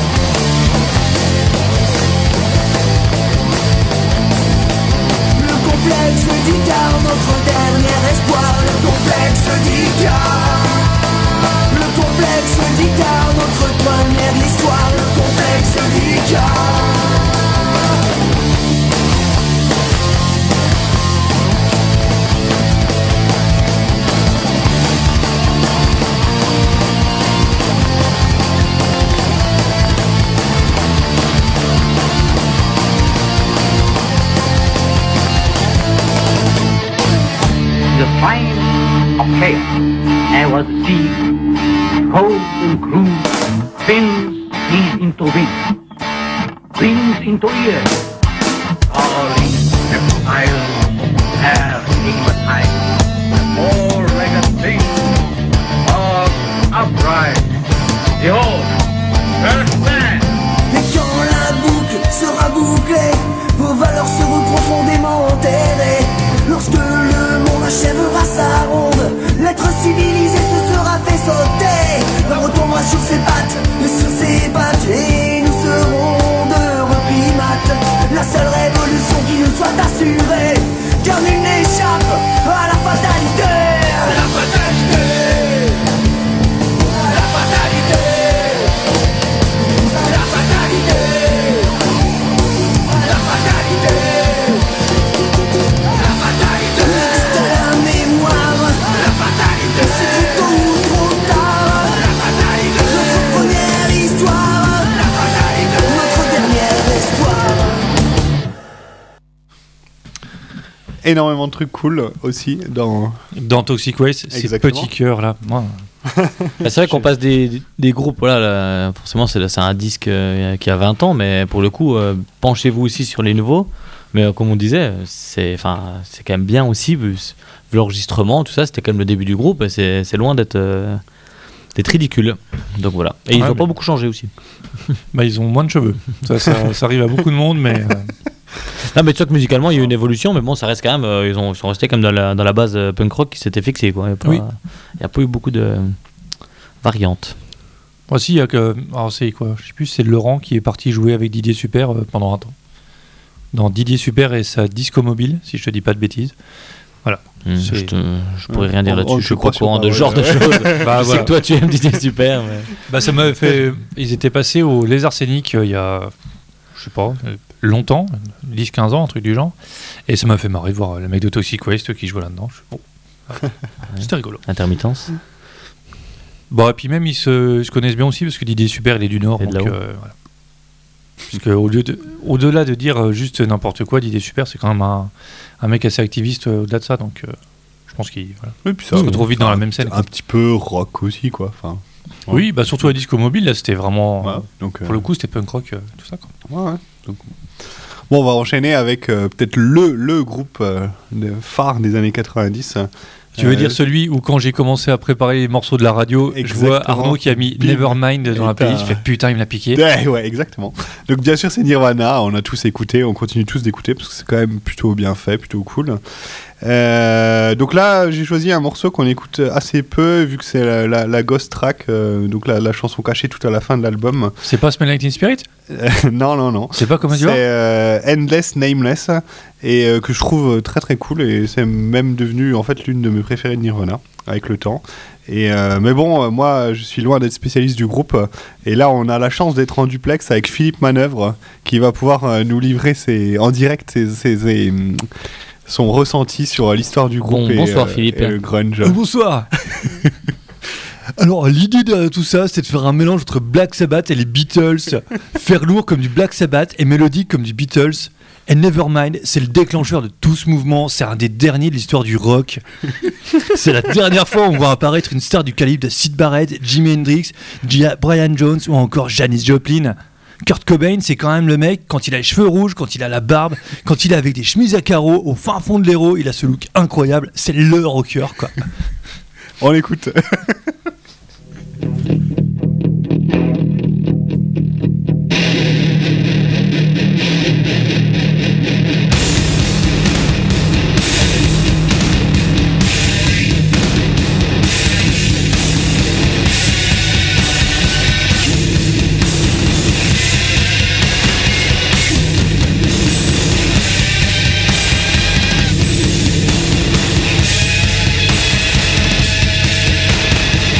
S10: Le complexe d'Icare, notre dernier espoir. Le complexe d'Icare. Le complexe d'Icare, notre première histoire. Le complexe d'Icare.
S11: The flame of chaos, there was a sea, cold and crude, fins in into wind, wings into ears, falling reptiles, hair stigmatized, four-legged things, of upright, the old first man.
S10: Et quand la boucle sera bouclée, vos valeurs seront profondément enterrées. Lorsque le monde achèvera sa ronde, l'être civilisé se sera fait sauter. L'homme retournera sur ses pattes, sur ses pattes, et nous serons d'heureux primates. La seule révolution qui nous soit assurée, car nul n'échappe à la fatalité. À la fatalité. À la fatalité. À la fatalité. À la fatalité. La fatalité. La mémoire. La fatalité. C'est trop tôt ou trop tard. La fatalité. Notre première histoire. La fatalité. Notre dernier espoir.
S4: Énormément de trucs cool aussi dans.
S2: Dans Toxic Waste, ces
S4: Exactement.
S2: petits cœurs là. Moi,
S3: Bah, c'est vrai qu'on passe des, des groupes, voilà, là, forcément c'est, c'est un disque euh, qui a vingt ans, mais pour le coup, euh, penchez-vous aussi sur les nouveaux. Mais euh, comme on disait, c'est, c'est quand même bien aussi, vu, vu l'enregistrement, tout ça, c'était quand même le début du groupe, et c'est, c'est loin d'être, euh, d'être ridicule. Donc voilà. Et ils
S2: Ouais,
S3: n'ont
S2: mais-
S3: pas beaucoup changé aussi.
S2: bah, ils ont moins de cheveux. Ça, ça, ça arrive à beaucoup de monde, mais euh,
S3: Non, mais tu sais que musicalement, il y a eu une évolution, mais bon, ça reste quand même, euh, ils, ont, ils sont restés comme dans la, dans la base euh, punk rock qui s'était fixée, quoi. Il n'y a, pas-
S2: Oui.
S3: il y a pas eu beaucoup de variantes.
S2: moi aussi, il y a que. Alors, c'est quoi Je sais plus, c'est Laurent qui est parti jouer avec Didier Super euh, pendant un temps. Dans Didier Super et sa disco mobile, si je te dis pas de bêtises. Voilà.
S3: Hmm,
S2: C'est-
S3: je, te, je pourrais rien dire
S4: On-
S3: là-dessus,
S4: on
S3: je
S4: te
S3: suis pas
S4: croit
S3: au courant
S4: sur
S3: de ce genre de
S4: parole.
S3: choses.
S2: Bah,
S3: je sais
S2: voilà.
S3: que toi, tu aimes Didier Super, mais...
S2: Bah, ça m'avait fait. Ils étaient passés au Les Arséniques euh, il y a. Je sais pas, euh, longtemps, dix quinze ans, un truc du genre. Et ça m'a fait marrer de voir euh, le mec de Toxic Waste qui jouait là-dedans. Je suis, bon, voilà. C'était rigolo.
S3: Intermittence.
S2: Bon, et puis même, ils se, se connaissent bien aussi parce que Didier Super, il est du Nord.
S3: Et de
S2: Donc,
S3: là-haut.
S2: euh, voilà. Puisque au lieu de, au-delà de dire euh, juste n'importe quoi, Didier Super, c'est quand même un, un mec assez activiste euh, au-delà de ça. Donc, euh, je pense qu'il voilà.
S4: Oui, puis ça,
S2: se retrouve vite dans la
S4: un-
S2: même scène.
S4: Un
S2: quoi.
S4: petit peu rock aussi, quoi. Enfin, ouais.
S2: Oui, bah surtout à Disco Mobile, là, c'était vraiment.
S4: Ouais, donc,
S2: pour
S4: euh,
S2: le coup, c'était punk rock, euh, tout ça. Quoi.
S4: Ouais, ouais. Donc, bon, on va enchaîner avec euh, peut-être le, le groupe euh, de phare des années quatre-vingt-dix.
S2: Tu veux
S4: Euh,
S2: dire celui où, quand j'ai commencé à préparer les morceaux de la radio, je vois
S4: Exactement.
S2: Arnaud qui a mis
S4: Bim.
S2: Nevermind dans la
S4: Et t'as-
S2: playlist, je fais putain, il me l'a piqué.
S4: Ouais, ouais, exactement. Donc bien sûr c'est Nirvana, on a tous écouté, on continue tous d'écouter parce que c'est quand même plutôt bien fait, plutôt cool. Euh, donc là j'ai choisi un morceau qu'on écoute assez peu vu que c'est la, la, la Ghost Track, euh, donc la, la chanson cachée tout à la fin de l'album.
S2: C'est pas Smell Like Teen Spirit?
S4: Euh, non, non, non.
S2: C'est pas comme
S4: C'est euh, Endless Nameless et euh, que je trouve très très cool et c'est même devenu en fait l'une de mes préférées de Nirvana avec le temps. Et euh, mais bon, euh, moi je suis loin d'être spécialiste du groupe et là on a la chance d'être en duplex avec Philippe Manœuvre qui va pouvoir euh, nous livrer ses, en direct ses, ses, ses, hum, son ressenti sur l'histoire du groupe.
S3: Bon,
S4: et,
S3: bonsoir,
S4: euh,
S3: Philippe.
S4: et le grunge.
S12: Euh, bonsoir. Alors, l'idée de tout ça, c'était de faire un mélange entre Black Sabbath et les Beatles, faire lourd comme du Black Sabbath et mélodique comme du Beatles. Et Nevermind, c'est le déclencheur de tout ce mouvement, c'est un des derniers de l'histoire du rock. C'est la dernière fois où on voit apparaître une star du calibre de Syd Barrett, Jimi Hendrix, Gia- Brian Jones ou encore Janis Joplin. Kurt Cobain, c'est quand même le mec, quand il a les cheveux rouges, quand il a la barbe, quand il est avec des chemises à carreaux, au fin fond de l'héros, il a ce look incroyable, c'est le rocker quoi.
S4: On l'écoute.
S10: Nevermind,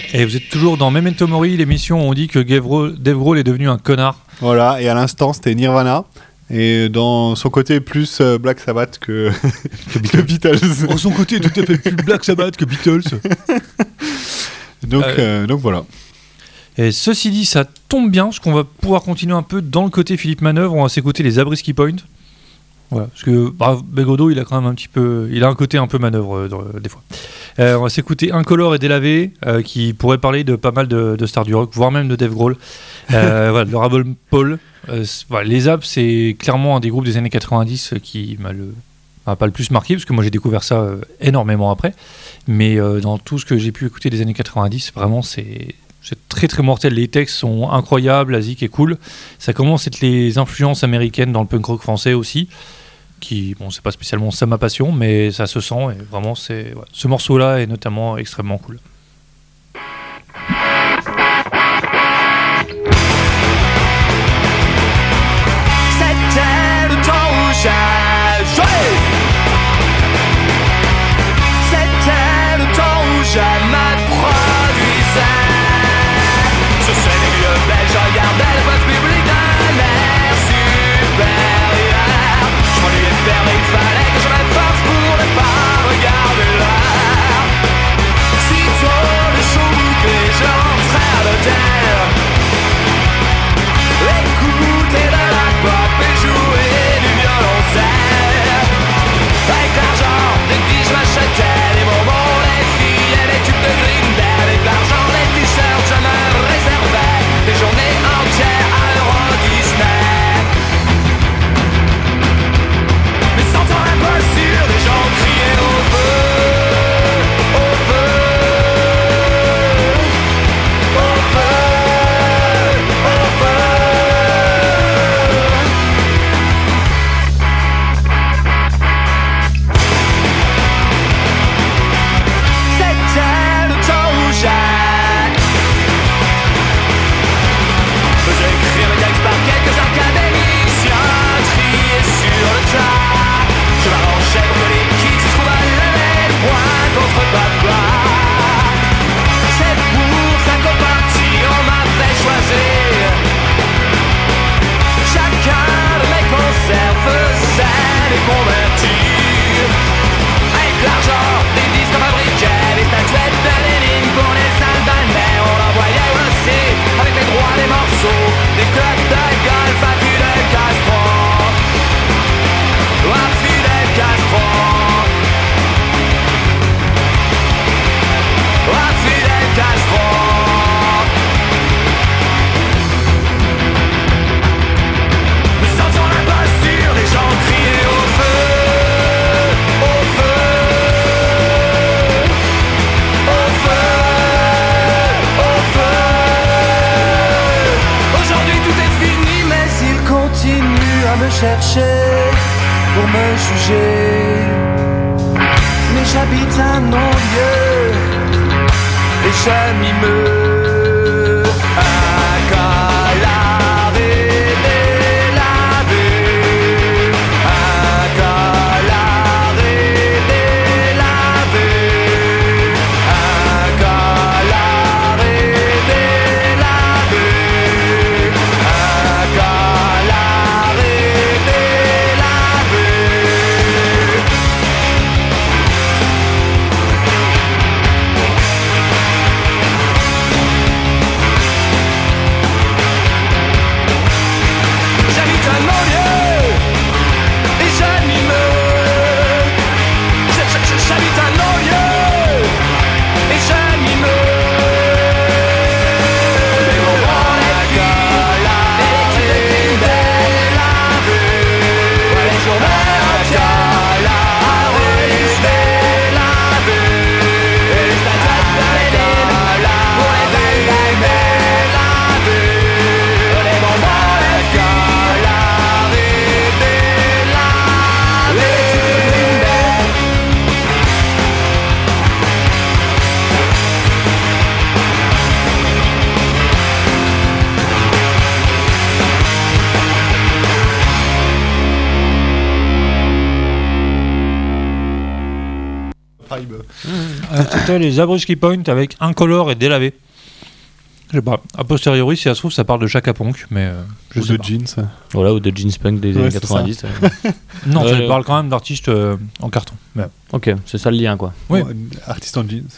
S2: Et vous êtes toujours dans Memento Mori, l'émission où on dit que Dave Grohl, Dave Grohl est devenu un connard.
S4: Voilà, et à l'instant c'était Nirvana. Et dans son côté plus euh, Black Sabbath que, que Beatles. Beatles.
S12: En son côté tout à fait plus Black Sabbath que Beatles.
S4: donc,
S2: Euh,
S4: euh, donc voilà.
S2: Et ceci dit, ça tombe bien, parce qu'on va pouvoir continuer un peu dans le côté Philippe Manœuvre. On va s'écouter les Zabriskie Point. Voilà, parce que bah, Belgrado, il a quand même un petit peu, il a un côté un peu manœuvre euh, dans- des fois. Euh, on va s'écouter Incolore et Délavé, euh, qui pourrait parler de pas mal de, de stars du rock, voire même de Dave Grohl. Euh, voilà, le Rabble Paul. Euh, c'est- voilà, les Zaps, c'est clairement un des groupes des années quatre-vingt-dix euh, qui m'a le, m'a pas le plus marqué, parce que moi j'ai découvert ça euh, énormément après. Mais euh, dans tout ce que j'ai pu écouter des années quatre-vingt-dix, vraiment c'est c'est très très mortel. Les textes sont incroyables, la zik est cool. Ça commence à être les influences américaines dans le punk rock français aussi, qui, bon, c'est pas spécialement ça ma passion, mais ça se sent et vraiment, c'est, ouais. Ce morceau-là est notamment extrêmement cool.
S10: C'était le temps où j'ai joué. C'était le temps où je me produisais. Sur scène des lieux belges, je regardais le poste public de l'air supérieur. Je m'ennuyais de faire, il fallait que je me force pour ne pas regarder l'heure. Sitôt le show bouclé, je rentrais à l'hôtel. Écouter de la pop et jouer du violoncelle. Avec l'argent des filles je m'achetais des bonbons, des filles et des tubes de Green Day. Avec l'argent des t-shirts je me réservais des journées entières à Euro Disney. Mais sentant l'imposture, les gens criaient au feu, au feu, au feu, au feu. C'était le temps où j'ai faisais écrire mes textes par quelques académiciens triés sur le tas. Je m'arrangeais pour que l'équipe se trouve à lever le poing contre papa. C'est pour ça qu'au parti on m'avait choisi. Chacun de mes concerts faisait des convertis. Avec l'argent des disques qu'on fabriquait, les statuettes de Lénine pour les salles d'un maire, on l'envoyait aussi avec les droits des morceaux, des clubs de golf à Fidel Castro. À Fidel Castro. À Fidel Castro. Mais sentant l'imposture, les gens criaient au feu, au feu, au feu, au feu. Aujourd'hui tout est fini, mais il continue à me chercher pour me juger. Mais j'habite un non-lieu et je m'y meus. Incolore délavé, incolore délavé, incolore délavé, incolore délavé.
S4: Pibe.
S2: Euh, C'était les Zabriskie Point avec Incolore et Délavé. Je sais pas. A posteriori, si ça se trouve, ça parle de Chaka Ponk, mais euh, je
S4: Ou
S2: sais
S4: de
S2: pas.
S4: jeans.
S3: Voilà, ou de jeans punk des
S4: Ouais,
S3: années
S4: c'est
S3: quatre-vingt-dix.
S4: ça.
S3: euh.
S2: Non,
S3: Ouais,
S2: ça
S3: euh,
S2: parle quand même d'artistes euh, en carton. Mais...
S3: Ok, c'est ça le lien, quoi.
S2: Oui.
S4: Bon, artiste en jeans.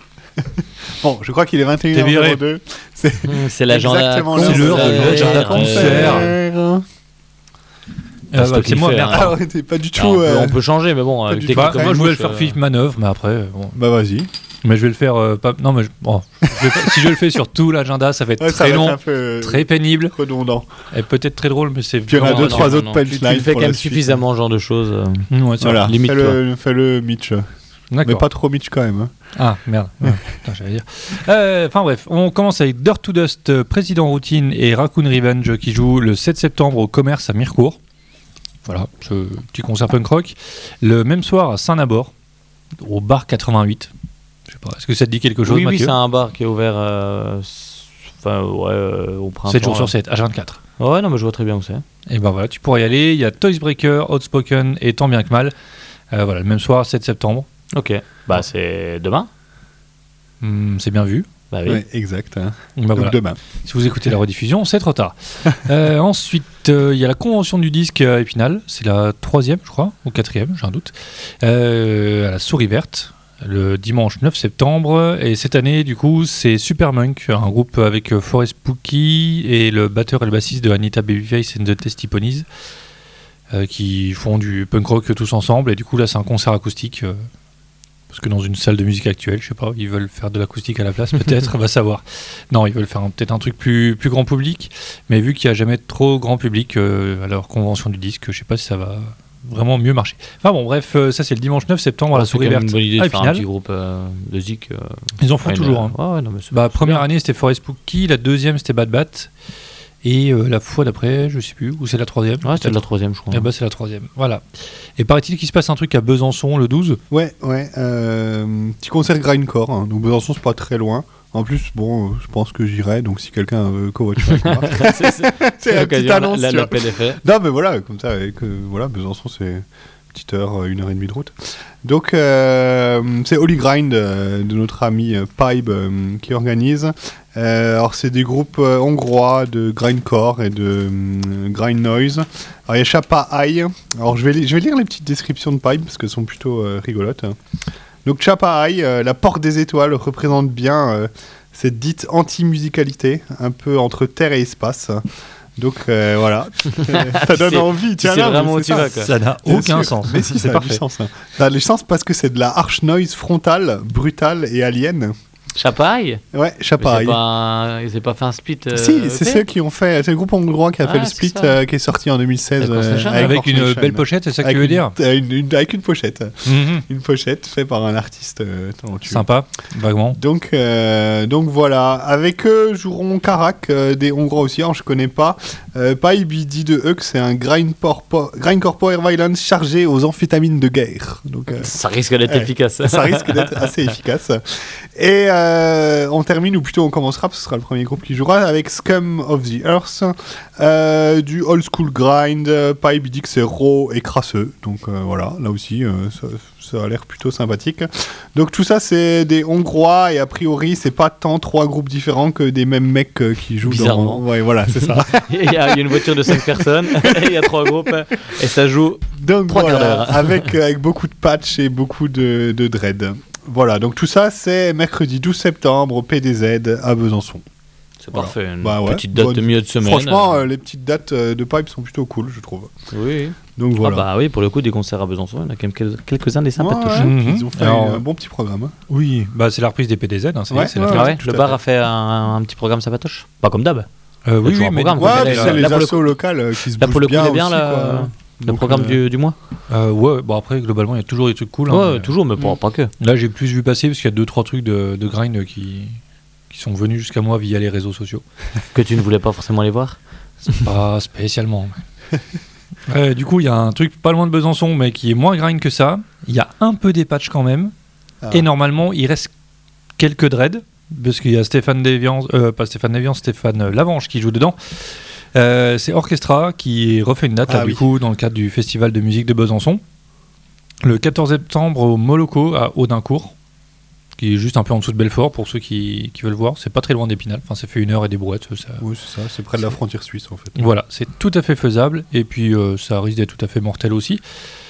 S4: Bon, je crois qu'il est vingt et une
S2: T'es viré.
S4: heures deux. C'est
S3: C'est l'agenda
S4: exactement
S3: concert,
S2: l'heure de
S3: euh,
S2: l'agenda
S3: euh,
S2: concert.
S4: Euh,
S2: Euh,
S3: c'est
S2: bah,
S3: toi qui
S2: c'est moi,
S3: le fais,
S2: merde.
S3: hein.
S4: Alors, t'es pas du tout.
S3: Alors, on, peut,
S4: euh,
S3: on peut changer, mais bon, avec
S4: du
S3: des
S4: tout.
S2: Bah,
S3: comme
S2: moi, je voulais le
S3: bouche,
S2: faire
S3: euh,
S2: Fifth Manœuvre, mais après, bon.
S4: Bah vas-y.
S2: Mais je vais le faire. euh, pas... Non, mais je... bon, je vais pas- si je le fais sur tout l'agenda, ça va être
S4: Ouais, ça
S2: très
S4: va
S2: long,
S4: être un peu euh,
S2: très pénible,
S4: redondant.
S2: et peut-être très drôle, mais c'est.
S4: Puis il y en a
S2: vraiment-
S4: deux,
S3: non,
S4: trois
S3: non,
S4: autres
S3: non.
S4: punchlines.
S3: Tu le fais
S4: pour
S3: quand
S4: la
S3: même
S4: suite.
S3: suffisamment, ce genre de choses. euh.
S2: Mmh, ouais, c'est
S4: Voilà,
S2: vrai.
S3: limite,
S4: fais-le, fais-le Mitch. Mais
S2: D'accord.
S4: pas trop Mitch quand même. hein.
S2: Ah merde. Ouais. Putain, j'allais dire. Euh, Enfin bref, on commence avec Dirt to Dust, euh, Président Routine et Raccoon Revenge qui jouent le sept septembre au Commerce à Mirecourt. Voilà, ce petit concert punk rock. Le même soir à Saint-Nabord, au bar quatre-vingt-huit. Je sais pas, est-ce que ça te dit quelque chose,
S3: Oui, oui,
S2: Mathieu
S3: c'est un bar qui est ouvert euh, s- enfin, ouais, euh, au printemps.
S2: sept jours
S3: là.
S2: sur sept, H vingt-quatre.
S3: Ouais, non, mais je vois très bien où c'est.
S2: Et ben voilà, tu pourras y aller. Il y a Toys Breaker, Outspoken et Tant bien que mal. Euh, voilà, le même soir, sept septembre.
S3: Ok, bah c'est demain.
S2: Hmm, c'est bien vu.
S3: Bah oui.
S4: Ouais, exact. hein.
S2: Bah,
S4: Donc
S2: voilà.
S4: demain.
S2: Si vous écoutez la rediffusion, c'est trop tard. Euh, ensuite, euh, il y a la convention du disque à Épinal. C'est la troisième, je crois, ou quatrième, j'ai un doute. Euh, à la Souris Verte, le dimanche neuf septembre. Et cette année, du coup, c'est Super Monk, un groupe avec euh, Forest Pookie et le batteur et le bassiste de Anita Babyface and the Testy Ponies, euh, qui font du punk rock tous ensemble. Et du coup, là, c'est un concert acoustique. euh, Parce que dans une salle de musique actuelle, je sais pas, ils veulent faire de l'acoustique à la place, peut-être, on va savoir. Non, ils veulent faire un- peut-être un truc plus, plus grand public, mais vu qu'il n'y a jamais trop grand public euh, à leur convention du disque, je sais pas si ça va vraiment mieux marcher. Enfin bon, bref, euh, ça c'est le dimanche neuf septembre à la
S3: C'est
S2: Souris
S3: quand même
S2: Verte.
S3: une bonne idée
S2: à
S3: de faire un
S2: Épinal.
S3: petit groupe euh, de zik. euh,
S2: Ils en font
S3: enfin,
S2: toujours.
S3: une-
S2: hein.
S3: Ouais, ouais, non, mais c'est-
S2: Bah,
S3: c'est
S2: première
S3: bien.
S2: année c'était Forest Pookie, la deuxième c'était Bad Bat, et euh, la fois d'après, je sais plus, ou c'est la troisième.
S3: Ouais, c'était la troisième, je crois.
S2: Eh bah, c'est la troisième, voilà. Et paraît-il qu'il se passe un truc à Besançon le douze.
S4: Ouais, ouais. Euh, petit concert grindcore. hein. Donc Besançon, c'est pas très loin. En plus, bon, euh, je pense que j'irai. Donc si quelqu'un veut covoiturer avec moi.
S3: C'est- c'est-
S4: C'est la petite
S3: l'occasion,
S4: annonce.
S3: la-
S4: tu vois.
S3: L'appel est fait.
S4: Non, mais voilà, comme ça, avec, euh, voilà, Besançon, c'est une petite heure, euh, une heure et demie de route. Donc, euh, c'est Holy Grind euh, de notre ami euh, Pibe euh, qui organise. Euh, alors, c'est des groupes euh, hongrois de grindcore et de euh, grind noise. Alors, il y a Chapa Eye. Alors, je vais, li- je vais lire les petites descriptions de Pibe parce qu'elles sont plutôt euh, rigolotes. Donc, Chapa Eye, euh, la porte des étoiles, représente bien euh, cette dite anti-musicalité, un peu entre terre et espace. Donc euh, voilà, ça donne
S3: C'est-
S4: envie. Tiens,
S3: c'est
S4: là,
S3: vraiment
S4: mais
S3: où
S4: c'est
S3: tu
S4: ça.
S3: vas, quoi.
S2: Ça n'a
S4: Bien
S2: aucun
S4: sûr.
S2: sens.
S4: Mais si,
S2: c'est
S4: ça a du
S2: parfait.
S4: sens. hein. Ça a du sens parce que c'est de la harsh noise frontale, brutale et alien.
S3: Chapaille
S4: Ouais,
S3: Mais
S4: Chapa
S3: c'est
S4: Eye.
S3: pas un- Ils n'ont pas fait un split. euh,
S4: Si, c'est
S3: E P?
S4: ceux qui ont fait. C'est le groupe hongrois qui a
S3: Ah,
S4: fait le
S3: c'est
S4: split
S3: ça.
S4: euh, qui est sorti en deux mille seize.
S3: Avec Constellation.
S4: euh,
S2: Avec une
S4: Constellation.
S2: belle pochette, c'est ça que
S4: Avec
S2: tu veux
S4: une-
S2: dire
S4: euh, une- une- Avec une pochette.
S2: Mhm.
S4: Une pochette faite par un artiste euh, talentueux.
S2: Sympa, vaguement.
S4: Donc, euh, donc voilà, avec eux joueront Karak, euh, des Hongrois aussi, alors je connais pas. Euh, Pibe il dit de eux que c'est un grindcore po- grindcore power violence chargé aux amphétamines de guerre. Donc, euh,
S3: Ça risque d'être
S4: Ouais.
S3: efficace.
S4: ça risque d'être assez efficace. Et euh, on termine, ou plutôt on commencera, parce que ce sera le premier groupe qui jouera, avec Scum of the Earth, euh, du old school grind. Pibe il dit que c'est raw et crasseux. Donc euh, voilà, là aussi, euh, ça, ça a l'air plutôt sympathique. Donc tout ça, c'est des Hongrois, et a priori, c'est pas tant trois groupes différents que des mêmes mecs euh, qui jouent
S3: Bizarrement.
S4: dans... Ouais, voilà, c'est ça.
S3: Il y, a il y a une voiture de cinq personnes, et il y a trois groupes, et ça joue.
S4: Donc
S3: Trois quarts
S4: voilà,
S3: d'heure.
S4: avec, avec beaucoup de patch et beaucoup de, de dread. Voilà, donc tout ça, c'est mercredi douze septembre au P D Z à Besançon.
S3: C'est
S4: Voilà.
S3: parfait. Une
S4: Bah ouais,
S3: petite date
S4: bonne-
S3: de milieu de semaine.
S4: Franchement,
S3: euh,
S4: euh, les petites dates euh, de Pipe sont plutôt cool, je trouve.
S3: oui.
S4: Donc voilà.
S3: Ah bah oui, pour le coup, des concerts à Besançon, il y en a quand même quelques- quelques-uns des sympatoches.
S4: Ouais, ouais,
S2: Mhm.
S4: Ils ont fait
S2: Alors,
S4: un bon petit programme. hein.
S2: Oui, bah c'est la reprise des P D Z, hein, c'est
S4: Ouais,
S2: c'est la
S4: ouais,
S2: classe.
S3: Ah ouais,
S4: tout
S3: le
S4: à
S3: bar
S4: fait.
S3: a fait un, un petit programme sympatoche. Pas comme d'hab.
S2: Euh, oui,
S3: toujours
S2: oui,
S3: un
S2: mais
S3: programme,
S2: du coup,
S3: quoi.
S4: Ouais,
S3: là,
S4: puis
S3: là,
S4: c'est les
S3: là, pour le
S4: assos locales euh, qui se
S3: Là, pour
S4: bougent
S3: le coup,
S4: bien
S3: il est bien
S4: aussi,
S3: là,
S4: quoi.
S3: le
S4: Donc,
S3: programme
S4: euh,
S3: du, du mois.
S2: euh, ouais, bon après globalement il y a toujours des trucs cool. hein,
S3: Ouais,
S2: mais
S3: toujours, mais pas, pas que.
S2: Là j'ai plus vu passer parce qu'il y a deux trois trucs de, de grind qui qui sont venus jusqu'à moi via les réseaux sociaux.
S3: Que tu ne voulais pas forcément les voir.
S2: Pas spécialement. mais- Euh, du coup il y a un truc pas loin de Besançon mais qui est moins grind que ça. Il y a un peu des patchs quand même.
S4: Ah.
S2: Et normalement il reste quelques dreads parce qu'il y a Stéphane Deviance, euh, pas Stéphane Deviance, Stéphane Lavanche qui joue dedans. Euh, c'est Orchestra qui refait une date là,
S4: Ah
S2: du
S4: oui.
S2: coup dans le cadre du festival de musique de Besançon. Le quatorze septembre au Moloko à Audincourt, qui est juste un peu en dessous de Belfort pour ceux qui, qui veulent voir. C'est pas très loin d'Épinal, enfin ça fait une heure et des brouettes. Ça...
S4: Oui, c'est ça, c'est près de la frontière suisse en fait.
S2: Voilà, c'est tout à fait faisable et puis euh, ça risque d'être tout à fait mortel aussi.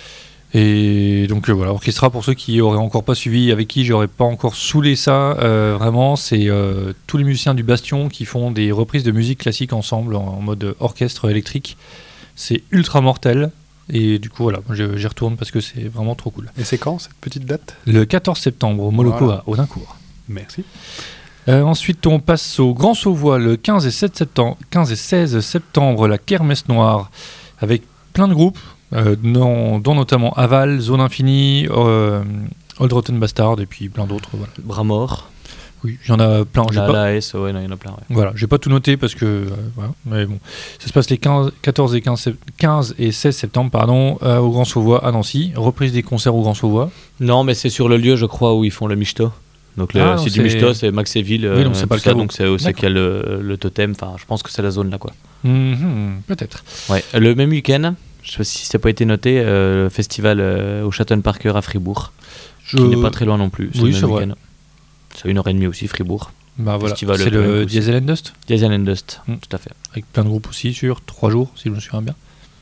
S2: Et donc euh, voilà, Orchestra, pour ceux qui auraient encore pas suivi, avec qui j'aurais pas encore saoulé ça, euh, vraiment, c'est euh, tous les musiciens du Bastion qui font des reprises de musique classique ensemble en, en mode orchestre électrique. C'est ultra mortel. Et du coup, voilà, je- j'y retourne parce que c'est vraiment trop cool.
S4: Et c'est quand cette petite date?
S2: Le quatorze septembre au Moloko
S4: Voilà.
S2: à Audincourt.
S4: Merci.
S2: Euh, ensuite, on passe au Grand Sauvois le quinze et, sept septembre, quinze et seize septembre, la Kermesse Noire, avec plein de groupes, euh, dont, dont notamment Aval, Zone Infinie, euh, Old Rotten Bastard et puis plein d'autres. Voilà.
S3: Bras mort.
S2: Oui, il y en a plein. J'ai
S3: La,
S2: pas,
S3: la S, ouais, non, il y en a plein. Ouais.
S2: voilà, j'ai pas tout noté parce que. euh, voilà, mais bon. Ça se passe les quinze, quatorze et quinze, sept- quinze et seize septembre pardon, euh, au Grand Sauvois à Nancy. Reprise des concerts au Grand Sauvois.
S3: Non, mais c'est sur le lieu, je crois, où ils font le Michto. Donc le
S2: Ah, non,
S3: site du
S2: c'est-
S3: Michto, c'est Maxéville.
S2: Oui, donc c'est pas le
S3: ça,
S2: caveau.
S3: donc c'est c'est
S2: D'accord.
S3: qu'il y a le, le totem. Enfin, je pense que c'est la zone là, quoi.
S2: Mhm, peut-être.
S3: Ouais. Le même week-end, je sais pas si ça n'a pas été noté, euh, le festival euh, au Château Parker à Fribourg,
S2: Je-
S3: qui n'est pas très loin non plus.
S2: Oui,
S3: le
S2: c'est
S3: même
S2: vrai.
S3: week-end. C'est une heure et demie aussi, Fribourg.
S2: Bah voilà,
S3: Festival
S2: c'est
S3: punk
S2: le
S3: aussi.
S2: Diesel and Dust.
S3: Diesel and Dust,
S2: Mm.
S3: tout à fait.
S2: Avec plein de groupes aussi sur trois jours, si je me souviens bien.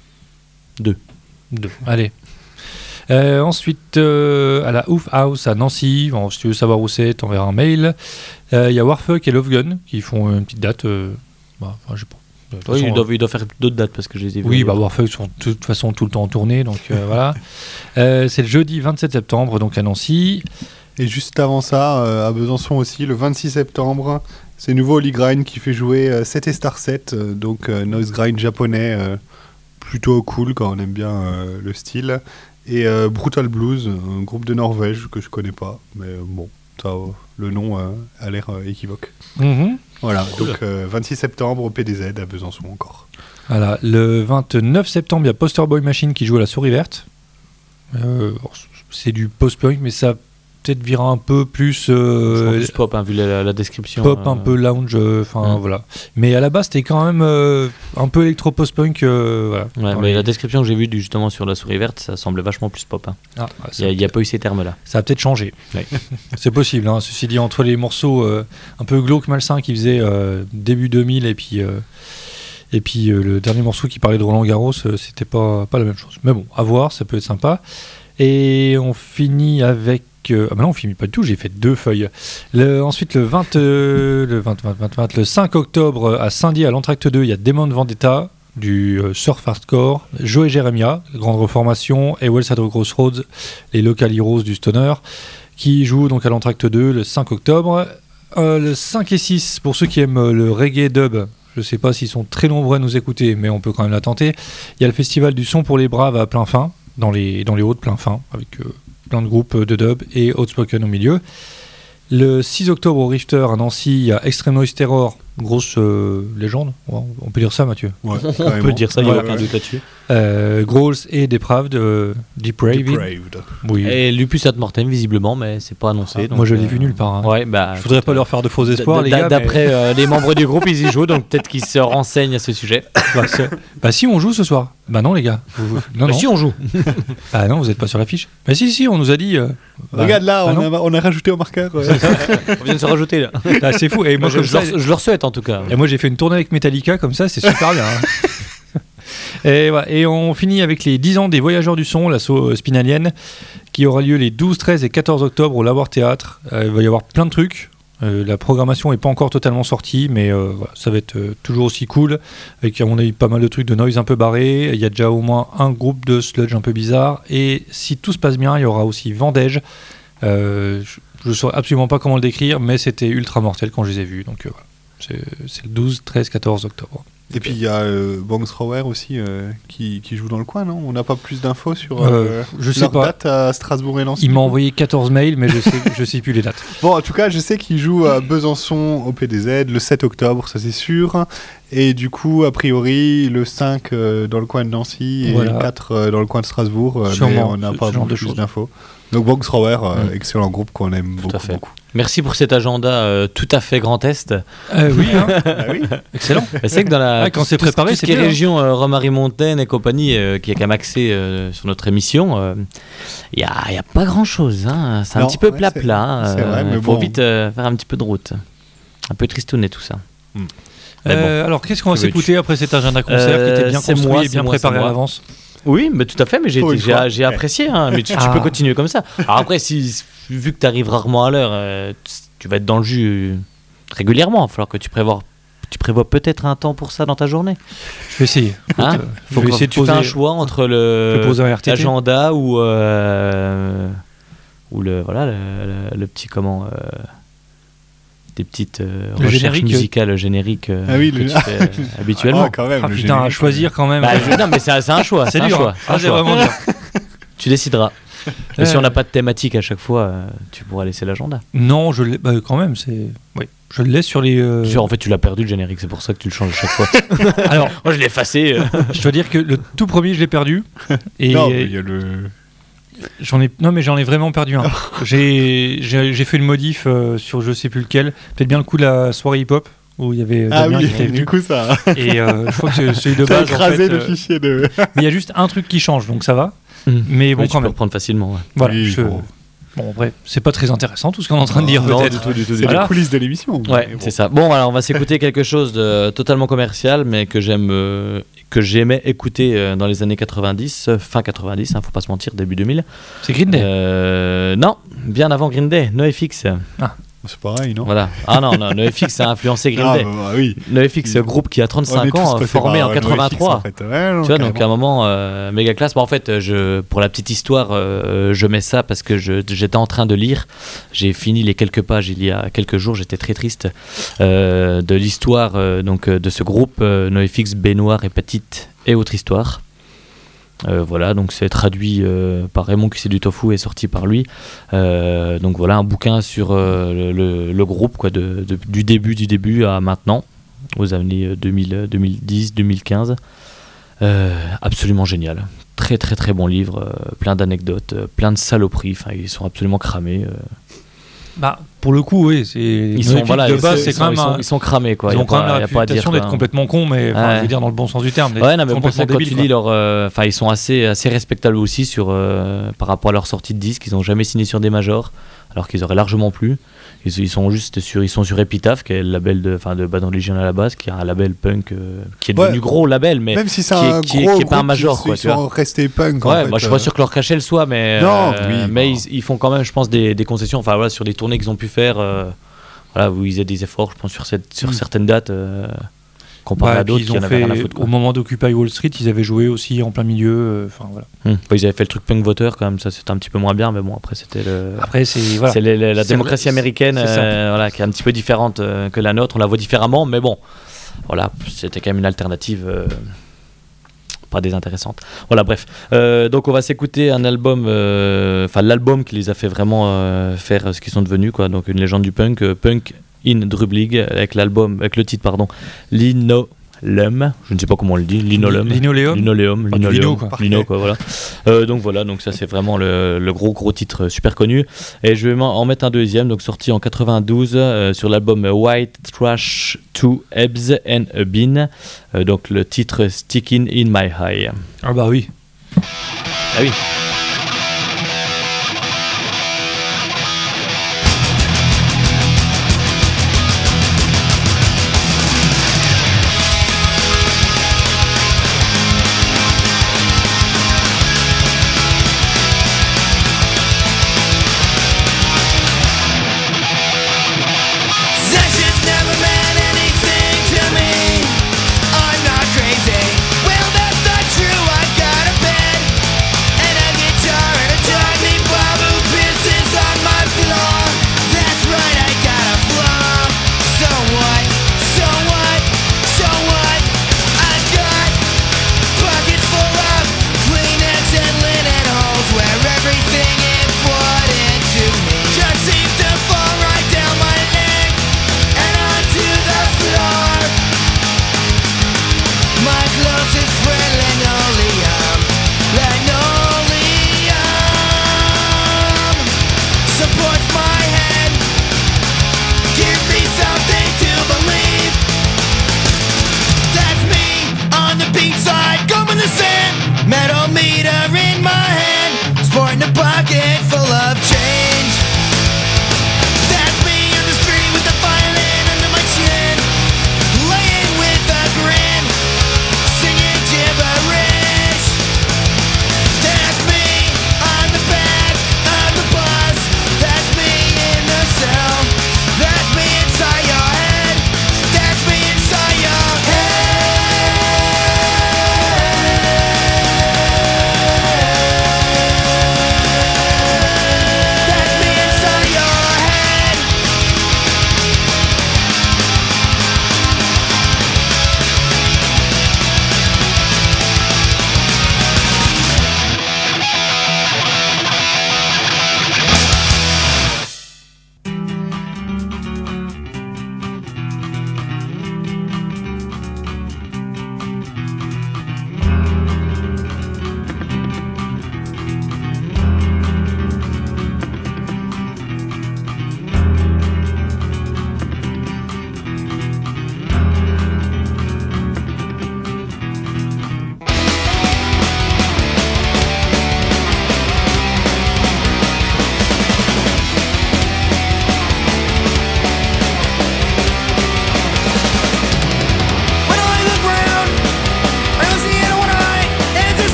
S3: Deux.
S2: Deux. Allez. Euh, ensuite, euh, à la Ouf House à Nancy, bon, si tu veux savoir où c'est, t'enverras un mail. Il y a Warfuck et Love Gun qui font une petite date. euh, bah, enfin, je sais pas. De toute
S3: Oui,
S2: façon,
S3: il doit, il doit faire d'autres dates parce que je les ai vus.
S2: oui, bah Warfuck sont de toute façon tout le temps en tournée, donc euh, voilà. Euh, c'est le jeudi vingt-sept septembre, donc à Nancy.
S4: Et juste avant ça, euh, à Besançon aussi, le vingt-six septembre, c'est nouveau Holy Grind qui fait jouer euh, sept et Star sept, euh, donc euh, noise grind japonais, euh, plutôt cool quand on aime bien euh, le style. Et euh, Brutal Blues, un groupe de Norvège que je connais pas, mais euh, bon, ça, euh, le nom euh, a l'air euh, équivoque.
S2: Mhm.
S4: Voilà, donc euh, vingt-six septembre au P D Z à Besançon encore.
S2: Voilà, le vingt-neuf septembre, il y a Poster Boy Machine qui joue à la Souris Verte. Euh, c'est du post-punk, mais ça peut-être vira un peu plus, euh,
S3: plus pop, hein, vu la, la description.
S2: pop,
S3: euh,
S2: un peu lounge, enfin
S3: Mm.
S2: voilà. Mais à la base, c'était quand même euh, un peu électro post-punk. euh, voilà,
S3: Ouais,
S2: dans
S3: mais
S2: les-
S3: la description que j'ai vue du- justement sur la souris verte, ça semblait vachement plus pop. Hein.
S2: Ah, bah,
S3: Il n'y a, pas eu ces termes-là.
S2: Ça a peut-être changé.
S3: Ouais.
S2: C'est possible. Hein. Ceci dit, entre les morceaux euh, un peu glauque, malsain qui faisaient euh, début deux mille et puis, euh, et puis euh, le dernier morceau qui parlait de Roland Garros, euh, c'était pas, pas la même chose. Mais bon, à voir, ça peut être sympa. Et on finit avec. euh, ah, bah non, on finit pas du tout, j'ai fait deux feuilles. Le, ensuite, le, vingt, euh, le, vingt, vingt, vingt, vingt, le cinq octobre à Saint-Dié, à l'Entracte deux, il y a Demon Vendetta, du euh, surf hardcore, Joe et Jeremia, Grande Reformation, et Wells at the Crossroads, les Local Heroes du Stoner, qui jouent donc à l'Entracte deux le cinq octobre. Euh, le cinq et six, pour ceux qui aiment euh, le reggae dub, je sais pas s'ils sont très nombreux à nous écouter, mais on peut quand même la tenter. Il y a le festival du son pour les braves à plein fin, dans les, dans les Hauts de plein fin, avec euh, plein de groupes de dub et Outspoken au milieu. Le six octobre au Rifter à Nancy, il y a Extreme Noise Terror, grosse euh, légende, on on peut dire ça Mathieu.
S4: Ouais,
S3: On
S4: carrément.
S3: peut dire ça, il n'y a
S4: Ouais,
S3: aucun
S4: ouais.
S3: doute là-dessus.
S2: Euh, Growls et Depraved, euh, Depraved.
S4: Depraved.
S2: Oui.
S3: Et Lupus ad Mortem, visiblement, mais c'est pas annoncé.
S2: Ah,
S3: donc,
S2: moi je l'ai
S3: euh,
S2: vu nulle part. hein.
S3: Ouais, bah,
S2: Je voudrais pas leur faire de faux espoirs, les
S3: d- d-
S2: gars.
S3: D'après
S2: mais-
S3: euh, les membres du groupe, ils y jouent, donc peut-être qu'ils se renseignent à ce sujet.
S2: bah, c'est- bah si, on joue ce soir. Bah non les gars. Vous- vous- Non,
S3: Bah,
S2: non.
S3: si on joue.
S2: Ah non, vous êtes pas sur l'affiche. Bah si, si, on nous a dit. euh, bah-
S4: Regarde là,
S2: bah
S4: on,
S2: non.
S4: a, on a rajouté au marqueur. euh.
S3: On vient de se rajouter là.
S2: Ah, c'est fou. Et moi,
S3: Moi, je,
S2: comme
S3: je
S2: ça,
S3: leur, je leur souhaite en tout cas.
S2: et moi j'ai fait une tournée avec Metallica comme ça, c'est super bien. hein. Et, voilà. Et on finit avec les dix ans des Voyageurs du Son, l'assaut spinalienne, qui aura lieu les douze, treize et quatorze octobre au Lavoir Théâtre. Euh, il va y avoir plein de trucs. Euh, la programmation n'est pas encore totalement sortie, mais euh, voilà, ça va être euh, toujours aussi cool. Avec, à mon avis, pas mal de trucs de noise un peu barrés. Il y a déjà au moins un groupe de sludge un peu bizarre. Et si tout se passe bien, il y aura aussi Vendège. Euh, je ne saurais absolument pas comment le décrire, mais c'était ultra mortel quand je les ai vus. Donc euh, voilà. C'est, c'est le douze, treize, quatorze octobre.
S4: Et puis il y a euh, Bangs Thrower aussi euh, qui, qui joue dans le coin, non? On n'a pas plus d'infos sur
S2: Euh,
S4: euh,
S2: je sais
S4: leur
S2: pas.
S4: date à Strasbourg et Nancy.
S2: Il m'a envoyé quatorze mails, mais je sais, je sais plus les dates.
S4: Bon, en tout cas, je sais qu'il joue à Besançon au P D Z le sept octobre, ça c'est sûr. Et du coup, a priori, le cinq euh, dans le coin de Nancy et
S2: Voilà.
S4: le quatre euh, dans le coin de Strasbourg. euh, mais
S2: Sûrement,
S4: on n'a
S2: ce-
S4: pas
S2: ce genre
S4: beaucoup
S2: de
S4: plus
S2: choses.
S4: d'infos. Donc Bronx Rower, euh,
S3: Mm.
S4: excellent groupe qu'on aime
S3: Tout
S4: beaucoup.
S3: à fait.
S4: beaucoup.
S3: Merci pour cet agenda euh, tout à fait Grand Est.
S2: Euh, oui, hein.
S4: Ah oui.
S2: Excellent.
S3: Mais c'est que dans la
S2: Ouais, quand
S3: tout-
S2: c'est
S3: tout-
S2: préparé,
S3: tout ce
S2: c'est
S3: qui est
S2: bien, hein.
S3: région euh, Rome-Marie-Montaigne et compagnie, euh, qui est quand même axé euh, sur notre émission, il n'y a, y a pas grand-chose. Hein. C'est un
S4: Non,
S3: petit peu
S4: ouais,
S3: plat-plat.
S4: c'est- c'est vrai, mais
S3: Il faut
S4: bon.
S3: vite euh, faire un petit peu de route. Un peu tristounet tout ça. Mais
S2: Euh, alors, qu'est-ce qu'on va
S3: Que veux-tu
S2: s'écouter après cet agenda concert
S3: Euh,
S2: qui était bien
S3: c'est
S2: construit
S3: moi,
S2: et bien
S3: c'est moi,
S2: préparé
S3: c'est
S2: à
S3: moi.
S2: l'avance?
S3: Oui, mais tout à fait, mais j'ai,
S4: Pour
S3: été-
S4: une fois.
S3: j'ai, j'ai apprécié, hein, mais tu, tu
S2: Ah.
S3: peux continuer comme ça. Alors après, si, vu que tu arrives rarement à l'heure, euh, tu, tu vas être dans le jus euh, régulièrement. Il va falloir que tu prévois, tu prévois peut-être un temps pour ça dans ta journée.
S2: Je vais essayer.
S3: Hein
S2: Écoute, euh,
S3: Faut
S2: je vais
S3: que
S2: essayer de
S3: tu fais
S2: poser.
S3: un choix entre
S2: je
S3: le
S2: vais poser un R T T.
S3: l'agenda ou euh, ou le voilà le, le- le petit comment euh, des petites euh,
S2: Le
S3: recherches
S2: générique.
S3: musicales génériques euh,
S4: Ah oui,
S3: que
S4: le-
S3: tu fais euh, habituellement.
S4: Ah, quand même.
S2: Ah
S4: le
S2: putain, à
S4: générique.
S2: choisir quand même.
S3: Bah, je- non mais c'est, c'est un choix.
S2: C'est
S3: un
S2: dur.
S3: choix,
S2: hein.
S3: c'est un
S2: Ah, c'est
S3: choix.
S2: vraiment dur.
S3: Tu décideras. Mais si
S2: Euh,
S3: on n'a pas de thématique à chaque fois, euh, tu pourras laisser l'agenda.
S2: Non, je l'ai. Bah, quand même, c'est. Oui. Je le laisse sur les. euh,
S3: Sur- En fait, tu l'as perdu le générique, c'est pour ça que tu le changes à chaque fois.
S2: Alors,
S3: Moi, je l'ai effacé. euh.
S2: je dois dire que le tout premier, je l'ai perdu. Et
S4: Non, mais il y a le.
S2: j'en ai. Non, mais j'en ai vraiment perdu un. j'ai, j'ai, j'ai fait une modif euh, sur je sais plus lequel. Peut-être bien le coup de la soirée hip-hop où il y avait
S4: Ah
S2: Damien
S4: oui,
S2: qui était venu.
S4: du coup ça.
S2: Et euh, je crois que c'est celui de
S4: T'as
S2: base. en
S4: écrasé
S2: fait,
S4: le
S2: euh,
S4: fichier de.
S2: mais il y a juste un truc qui change, donc ça va. Mais bon,
S3: Oui, tu
S2: quand
S3: peux
S2: même.
S3: reprendre facilement. ouais.
S2: Voilà.
S4: Oui,
S2: je-
S4: bon.
S2: Bon, bref, c'est pas très intéressant tout ce qu'on est en train de dire,
S3: Non,
S2: peut-être.
S3: du tout, du tout, du
S4: C'est
S3: tout.
S2: Voilà.
S4: les coulisses de l'émission.
S3: Ouais,
S4: mais bon.
S3: c'est ça. Bon, alors on va s'écouter quelque chose de totalement commercial, mais que j'aime, euh, que j'aimais écouter euh, dans les années quatre-vingt-dix, euh, fin quatre-vingt-dix, hein, faut pas se mentir, début deux mille.
S2: C'est Green Day.
S3: Euh, non, bien avant Green Day, NoFX.
S4: C'est pareil, non?
S3: Voilà. Ah non, non, NoFX a influencé Green
S4: Ah,
S3: Day.
S4: bah, bah, oui.
S3: NoFX,
S4: Il-
S3: groupe qui a
S4: On est
S3: trente-cinq
S4: tous
S3: ans, euh,
S4: passés
S3: formé
S4: par
S3: en
S4: NoFX,
S3: quatre-vingt-trois.
S4: en fait. Ouais, non,
S3: Tu vois, donc
S4: carrément.
S3: à un moment, euh, méga classe. Bah, en fait, je, pour la petite histoire, euh, je mets ça parce que je- j'étais en train de lire. J'ai fini les quelques pages il y a quelques jours. J'étais très triste euh, de l'histoire euh, donc euh, de ce groupe euh, NoFX, Baignoire et Petite et autre histoire. Euh, voilà, donc c'est traduit euh, par Raymond Cuisset du Tofu et sorti par lui. Euh, donc voilà, un bouquin sur euh, le, le- le groupe, quoi, de, de- du début du début à maintenant, aux années deux mille, deux mille dix, deux mille quinze. Euh, absolument génial. Très très très bon livre, euh, plein d'anecdotes, euh, plein de saloperies. Enfin, ils sont absolument cramés. euh.
S2: Bah, pour le coup, oui. C'est...
S3: Ils
S2: NoFX,
S3: sont voilà,
S2: de
S3: ils
S2: base,
S3: sont-
S2: c'est
S3: ils
S2: quand
S3: sont-
S2: même.
S3: ils sont,
S2: un-
S3: ils sont cramés quoi.
S2: Ils
S3: Y a
S2: ont quand
S3: pas-
S2: même
S3: y
S2: la
S3: a pas à dire,
S2: réputation d'être
S3: quoi.
S2: complètement cons, mais enfin,
S3: Ouais.
S2: je veux dire dans le bon sens du terme. d'être
S3: Ouais, non, mais bon,
S2: complètement
S3: c'est quand
S2: débiles,
S3: tu
S2: quoi.
S3: lis leur. euh, Enfin, ils sont assez, assez respectables aussi sur, euh, par rapport à leur sortie de disque. Ils n'ont jamais signé sur des majors, alors qu'ils auraient largement pu. Ils, ils sont juste sur, ils sont sur Epitaph, qui est le label de, enfin, de Bad Religion à la base, qui est un label punk euh, qui est devenu
S4: Ouais.
S3: gros label, mais
S4: Même si c'est
S3: qui est-
S4: un
S3: qui est-
S4: gros
S3: qui est pas un
S4: groupe,
S3: major,
S4: ils-
S3: quoi,
S4: ils
S3: tu vois.
S4: sont restés punk. en
S3: Ouais,
S4: fait,
S3: moi je suis
S4: euh.
S3: pas sûr que leur cachet le soit, mais,
S4: Non,
S3: euh,
S4: oui,
S3: mais
S4: bon.
S3: ils, ils font quand même, je pense, des, des concessions. Enfin voilà, sur des tournées qu'ils ont pu faire, euh, voilà, où ils faisaient des efforts, je pense, sur, cette, sur
S2: Mm.
S3: certaines dates, euh, comparé
S2: Bah,
S3: à
S2: puis
S3: d'autres
S2: ils
S3: qui
S2: ont
S3: en avaient
S2: fait,
S3: rien à foutre. quoi.
S2: au moment d'Occupy Wall Street, ils avaient joué aussi en plein milieu. euh, Enfin voilà.
S3: Hmm. Bah, ils avaient fait le truc punk voter quand même, ça c'était un petit peu moins bien, mais bon après c'était le.
S2: Après, c'est voilà.
S3: C'est les- les- la
S2: C'est-
S3: démocratie américaine,
S2: c'est ça.
S3: euh, voilà, qui est un petit peu différente euh, que la nôtre. On la voit différemment, mais bon, voilà, c'était quand même une alternative euh, pas désintéressante. Voilà, bref. Euh, donc on va s'écouter un album, euh, enfin l'album qui les a fait vraiment euh, faire ce qu'ils sont devenus, quoi. Donc une légende du punk, euh, Punk in Drublic, avec l'album, avec le titre, pardon, Lino. Lum, je ne sais pas comment on le dit, linoleum,
S2: Linoléum.
S3: linoléum,
S2: Ah, du
S3: linoléum,
S2: lino, quoi.
S3: lino, quoi, voilà. Euh, donc voilà, donc ça c'est vraiment le, le gros gros titre euh, super connu. Et je vais m'en- en mettre un deuxième, donc sorti en quatre-vingt-douze euh, sur l'album White Trash Two Ebs and a Bean. Euh, donc le titre Sticking in My Eye.
S2: Ah bah oui.
S3: Ah oui.
S10: Possessions never meant anything to me. I'm not crazy. Well, that's not true. I've got a bed and a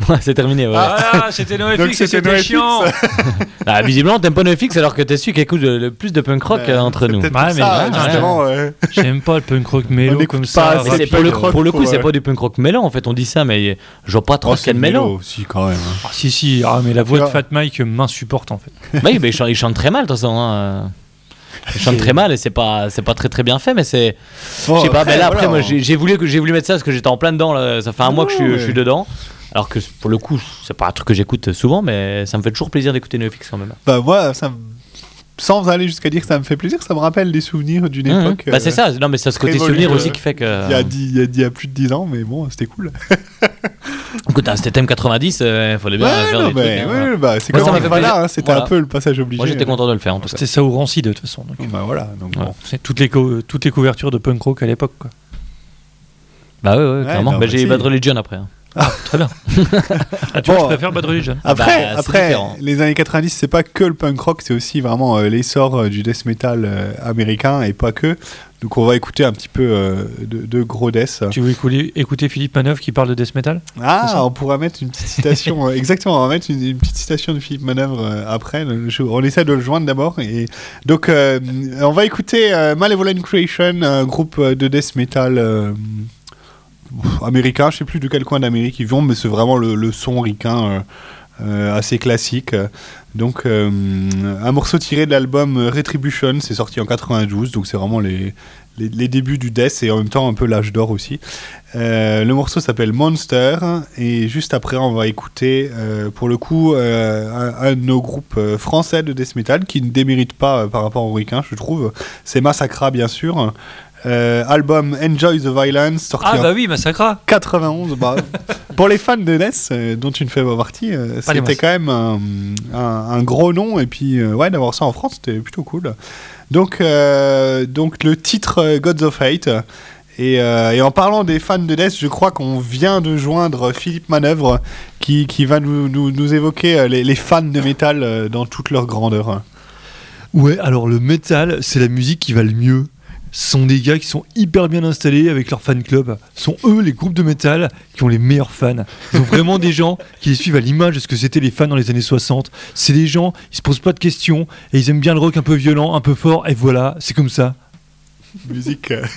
S3: Ouais, c'est terminé, ouais.
S2: Ah, c'était
S4: Donc,
S2: NoFX,
S4: c'était
S2: c'était
S4: NoFX.
S2: chiant.
S3: Ah, visiblement, t'aimes pas NoFX alors que t'es celui qui écoute le, le plus de punk rock
S4: Ouais,
S3: euh, entre
S4: c'est
S3: nous.
S4: peut-être
S2: Ouais,
S4: pour
S2: mais
S4: ça,
S2: ouais,
S4: justement, ouais.
S2: J'aime pas le punk rock
S4: On
S2: mélo
S4: écoute
S2: comme
S4: pas
S2: ça.
S4: assez
S3: Mais c'est
S4: rapide,
S3: pour le,
S4: euh,
S3: pour le coup,
S4: ouais.
S3: c'est pas du punk rock mélant en fait. On dit ça, mais je vois pas trop
S4: Oh,
S3: ce qu'est
S4: c'est
S3: le mélo.
S4: aussi, quand même. hein.
S2: Ah, si, si, ah, mais la voix
S4: Tu
S2: de
S4: vois.
S2: Fat Mike m'insupporte en fait.
S3: Oui, mais il chante, il chante très mal de toute façon. hein. Il chante très mal et c'est pas, c'est pas très très bien fait, mais c'est.
S4: Bon,
S3: Je sais pas, mais là après,
S4: voilà,
S3: moi
S4: on-
S3: j'ai j'ai voulu, que- j'ai voulu mettre ça parce que j'étais en plein dedans. Là. Ça fait un mois que je suis,
S4: ouais.
S3: je suis dedans. Alors que pour le coup, c'est pas un truc que j'écoute souvent, mais ça me fait toujours plaisir d'écouter NoFX quand même.
S4: Bah, moi, ça me- sans aller jusqu'à dire que ça me fait plaisir, ça me rappelle des souvenirs d'une
S3: Mmh.
S4: époque.
S3: Bah c'est
S4: euh,
S3: ça, non mais c'est ce
S4: très
S3: côté souvenir
S4: volumineux.
S3: aussi qui fait que.
S4: Il y, a dix- il, y a, il y a plus de dix ans, mais bon, c'était cool.
S3: Écoute, hein, c'était thème quatre-vingt-dix, il euh, fallait bien
S4: Ouais,
S3: faire
S4: non,
S3: des
S4: mais,
S3: trucs. hein,
S4: ouais,
S3: voilà.
S4: bah, c'est
S3: Moi,
S4: comme
S3: ça m'a
S4: ça
S3: fait
S4: voilà,
S3: plaisir.
S4: hein, c'était
S3: Voilà.
S4: un peu le passage obligé.
S3: Moi j'étais content de le faire en tout cas.
S2: C'était ça ou Rancid de toute façon. Donc,
S4: Bah voilà, donc
S2: ouais,
S4: bon.
S2: c'est toutes les, co- toutes les couvertures de punk rock à l'époque. Quoi.
S3: Bah ouais, ouais, clairement.
S4: non,
S3: Bah,
S4: bah,
S3: j'ai
S4: si.
S3: Bad Religion après. hein.
S2: Ah, très bien. Ah, tu
S4: Bon.
S2: vois, je préfère Bad Religion.
S4: Après,
S3: bah, c'est
S4: après
S3: différent.
S4: les années quatre-vingt-dix, c'est pas que le punk rock, c'est aussi vraiment euh, l'essor euh, du death metal euh, américain et pas que. Donc on va écouter un petit peu euh, de, de gros death.
S2: Tu veux écouter, écouter Philippe Manœuvre qui parle de death metal? C'est
S4: Ah,
S2: ça
S4: on pourra mettre une petite citation. euh, exactement, on va mettre une, une petite citation de Philippe Manœuvre euh, après. Le- je- on essaie de le joindre d'abord. Et donc, euh, on va écouter euh, Malevolent Creation, un groupe euh, de death metal euh, pff, américain. Je sais plus de quel coin d'Amérique ils vont, mais c'est vraiment le, le son ricain euh, euh, assez classique. Donc, euh, un morceau tiré de l'album Retribution, c'est sorti en quatre-vingt-douze, donc c'est vraiment les, les, les débuts du death et en même temps un peu l'âge d'or aussi. Euh, le morceau s'appelle Monster et juste après on va écouter euh, pour le coup euh, un, un de nos groupes euh, français de death metal qui ne démérite pas euh, par rapport aux ricains, je trouve. C'est Massacra bien sûr. Euh, album Enjoy the Violence sorti
S2: Ah
S4: en
S2: bah oui, Massacra.
S4: quatre-vingt-onze. Bah, pour les fans de Death, euh, dont tu ne fais pas partie, euh,
S2: Pas les
S4: c'était
S2: masses.
S4: quand même un, un- un gros nom. Et puis, euh, ouais, d'avoir ça en France, c'était plutôt cool. Donc, euh, donc le titre euh, Gods of Hate. Et, euh, et en parlant des fans de Death, je crois qu'on vient de joindre Philippe Manœuvre qui, qui va nous, nous, nous évoquer euh, les, les fans de métal euh, dans toute leur grandeur.
S12: Ouais, alors le métal, c'est la musique qui va le mieux. Ce sont des gars qui sont hyper bien installés avec leur fan club. Ce sont eux, les groupes de métal, qui ont les meilleurs fans. Ils ont vraiment des gens qui les suivent à l'image de ce que c'était les fans dans les années soixante. C'est des gens, ils se posent pas de questions et ils aiment bien le rock un peu violent, un peu fort. Et voilà, c'est comme ça.
S4: Musique. euh,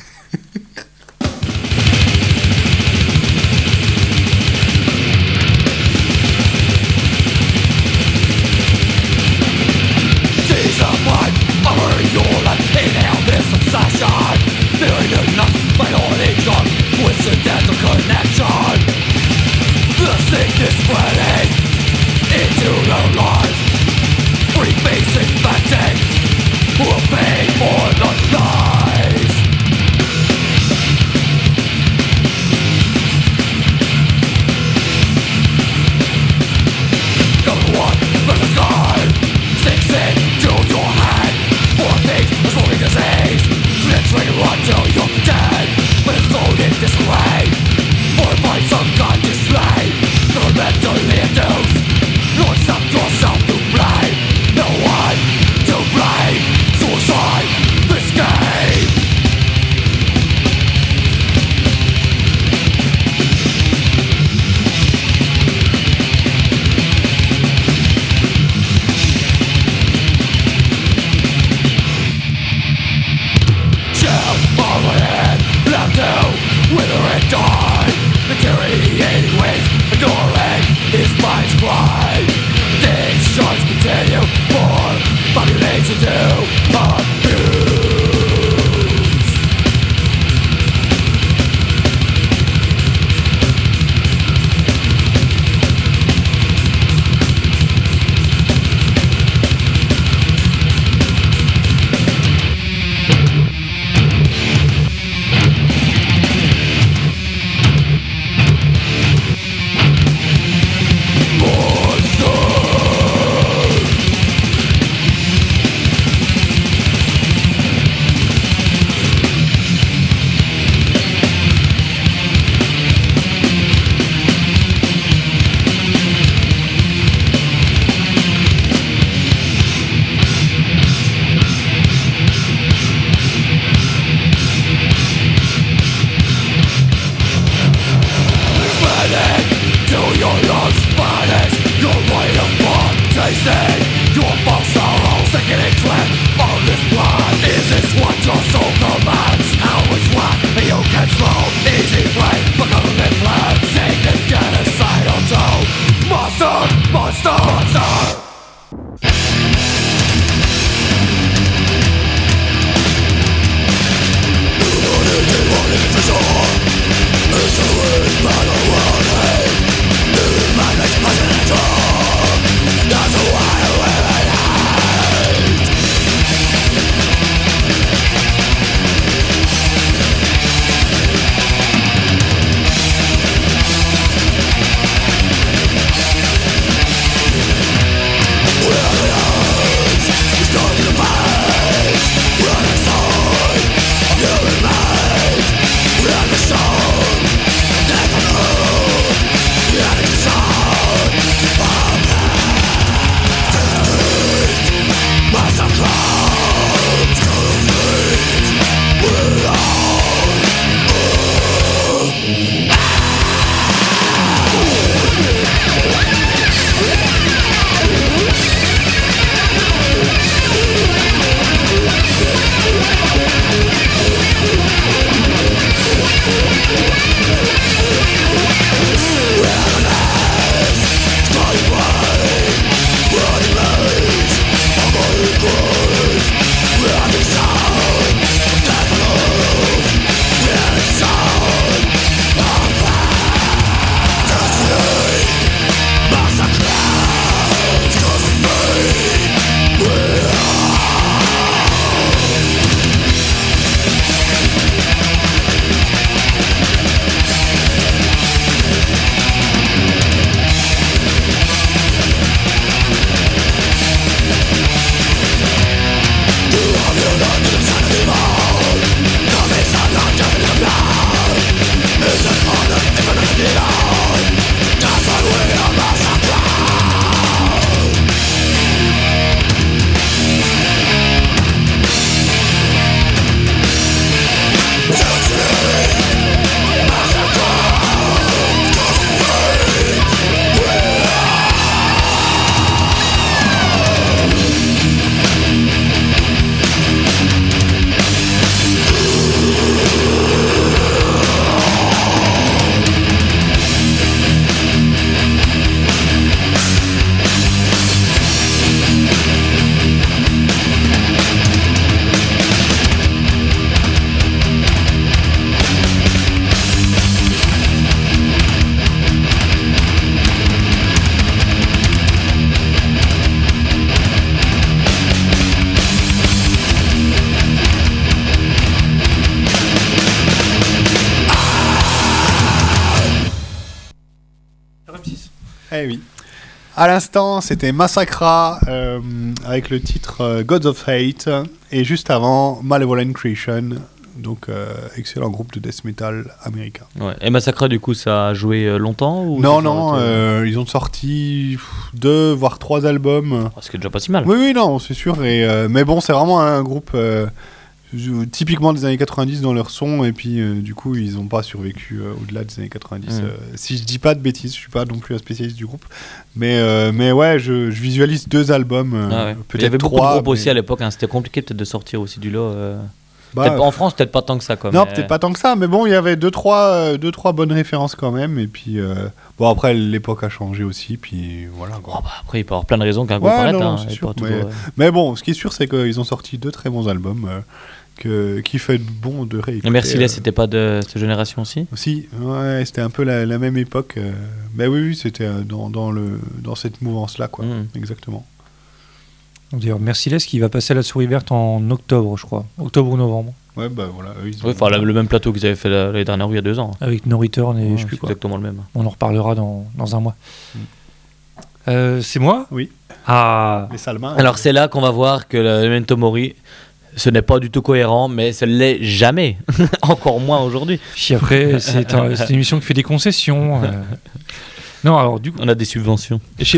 S4: Eh oui. À l'instant, c'était Massacra euh, avec le titre euh, Gods of Hate et juste avant Malevolent Creation, donc euh, excellent groupe de death metal américain.
S3: Ouais. Et Massacra, du coup, ça a joué euh, longtemps ou
S4: Non,
S3: ça
S4: non,
S3: s'arrête, euh,
S4: euh, ils ont sorti deux voire trois albums.
S3: Ce qui est déjà pas si mal.
S4: Oui, oui, non, c'est sûr. Et, euh, mais bon, c'est vraiment un groupe euh, typiquement des années quatre-vingt-dix dans leur son, et puis euh, du coup, ils n'ont pas survécu euh, au-delà des années quatre-vingt-dix.
S3: Mm.
S4: Euh, si je dis pas de bêtises, je suis pas non plus un spécialiste du groupe, mais, euh, mais ouais, je, je visualise deux albums, euh,
S3: Ah ouais.
S4: peut-être
S3: Il y avait beaucoup
S4: trois.
S3: de groupes
S4: mais-
S3: aussi à l'époque, hein. C'était compliqué peut-être de sortir aussi du lot. euh.
S4: Bah,
S3: Peut-être pas en France, peut-être pas tant que ça. Quoi,
S4: Non,
S3: mais-
S4: peut-être pas tant que ça, mais bon, il y avait deux trois, euh, deux, trois bonnes références quand même, et puis euh, bon, après, l'époque a changé aussi, puis voilà. quoi.
S3: Oh, bah, après, il peut y avoir plein de raisons qu'un groupe
S4: Ouais,
S3: arrête.
S4: non, non,
S3: hein.
S4: c'est
S3: Il
S4: sûr,
S3: peut
S4: mais,
S3: toujours, euh,
S4: mais bon, ce qui est sûr, c'est qu'ils ont sorti deux très bons albums euh, que, qui fait bon de réécouter.
S3: Et Merciless,
S4: euh,
S3: c'était pas de cette génération aussi
S4: aussi, ouais, c'était un peu la, la même époque. Euh, mais oui, oui, c'était euh, dans, dans, le, dans cette mouvance-là, quoi.
S3: Mm.
S4: Exactement.
S2: D'ailleurs, Merciless qui va passer à la souris verte en octobre, je crois. Octobre ou novembre.
S4: Ouais, bah voilà. Eux, ils ont-
S3: Ouais, enfin, la- le même plateau qu'ils avaient fait la- l'année dernière ou il y a deux ans.
S2: Avec No Return et
S3: Ouais,
S2: je sais plus
S3: c'est
S2: quoi.
S3: exactement le même.
S2: On en reparlera dans, dans un mois.
S4: Mm.
S2: Euh, c'est moi
S4: Oui.
S2: Ah.
S4: Les Salma.
S3: Alors c'est là qu'on va voir que le Memento Mori, ce n'est pas du tout cohérent, mais ce l'est jamais. Encore moins aujourd'hui.
S2: Puis après, c'est un- c'est une émission qui fait des concessions. euh. Non, alors du coup,
S3: On a des subventions.
S2: je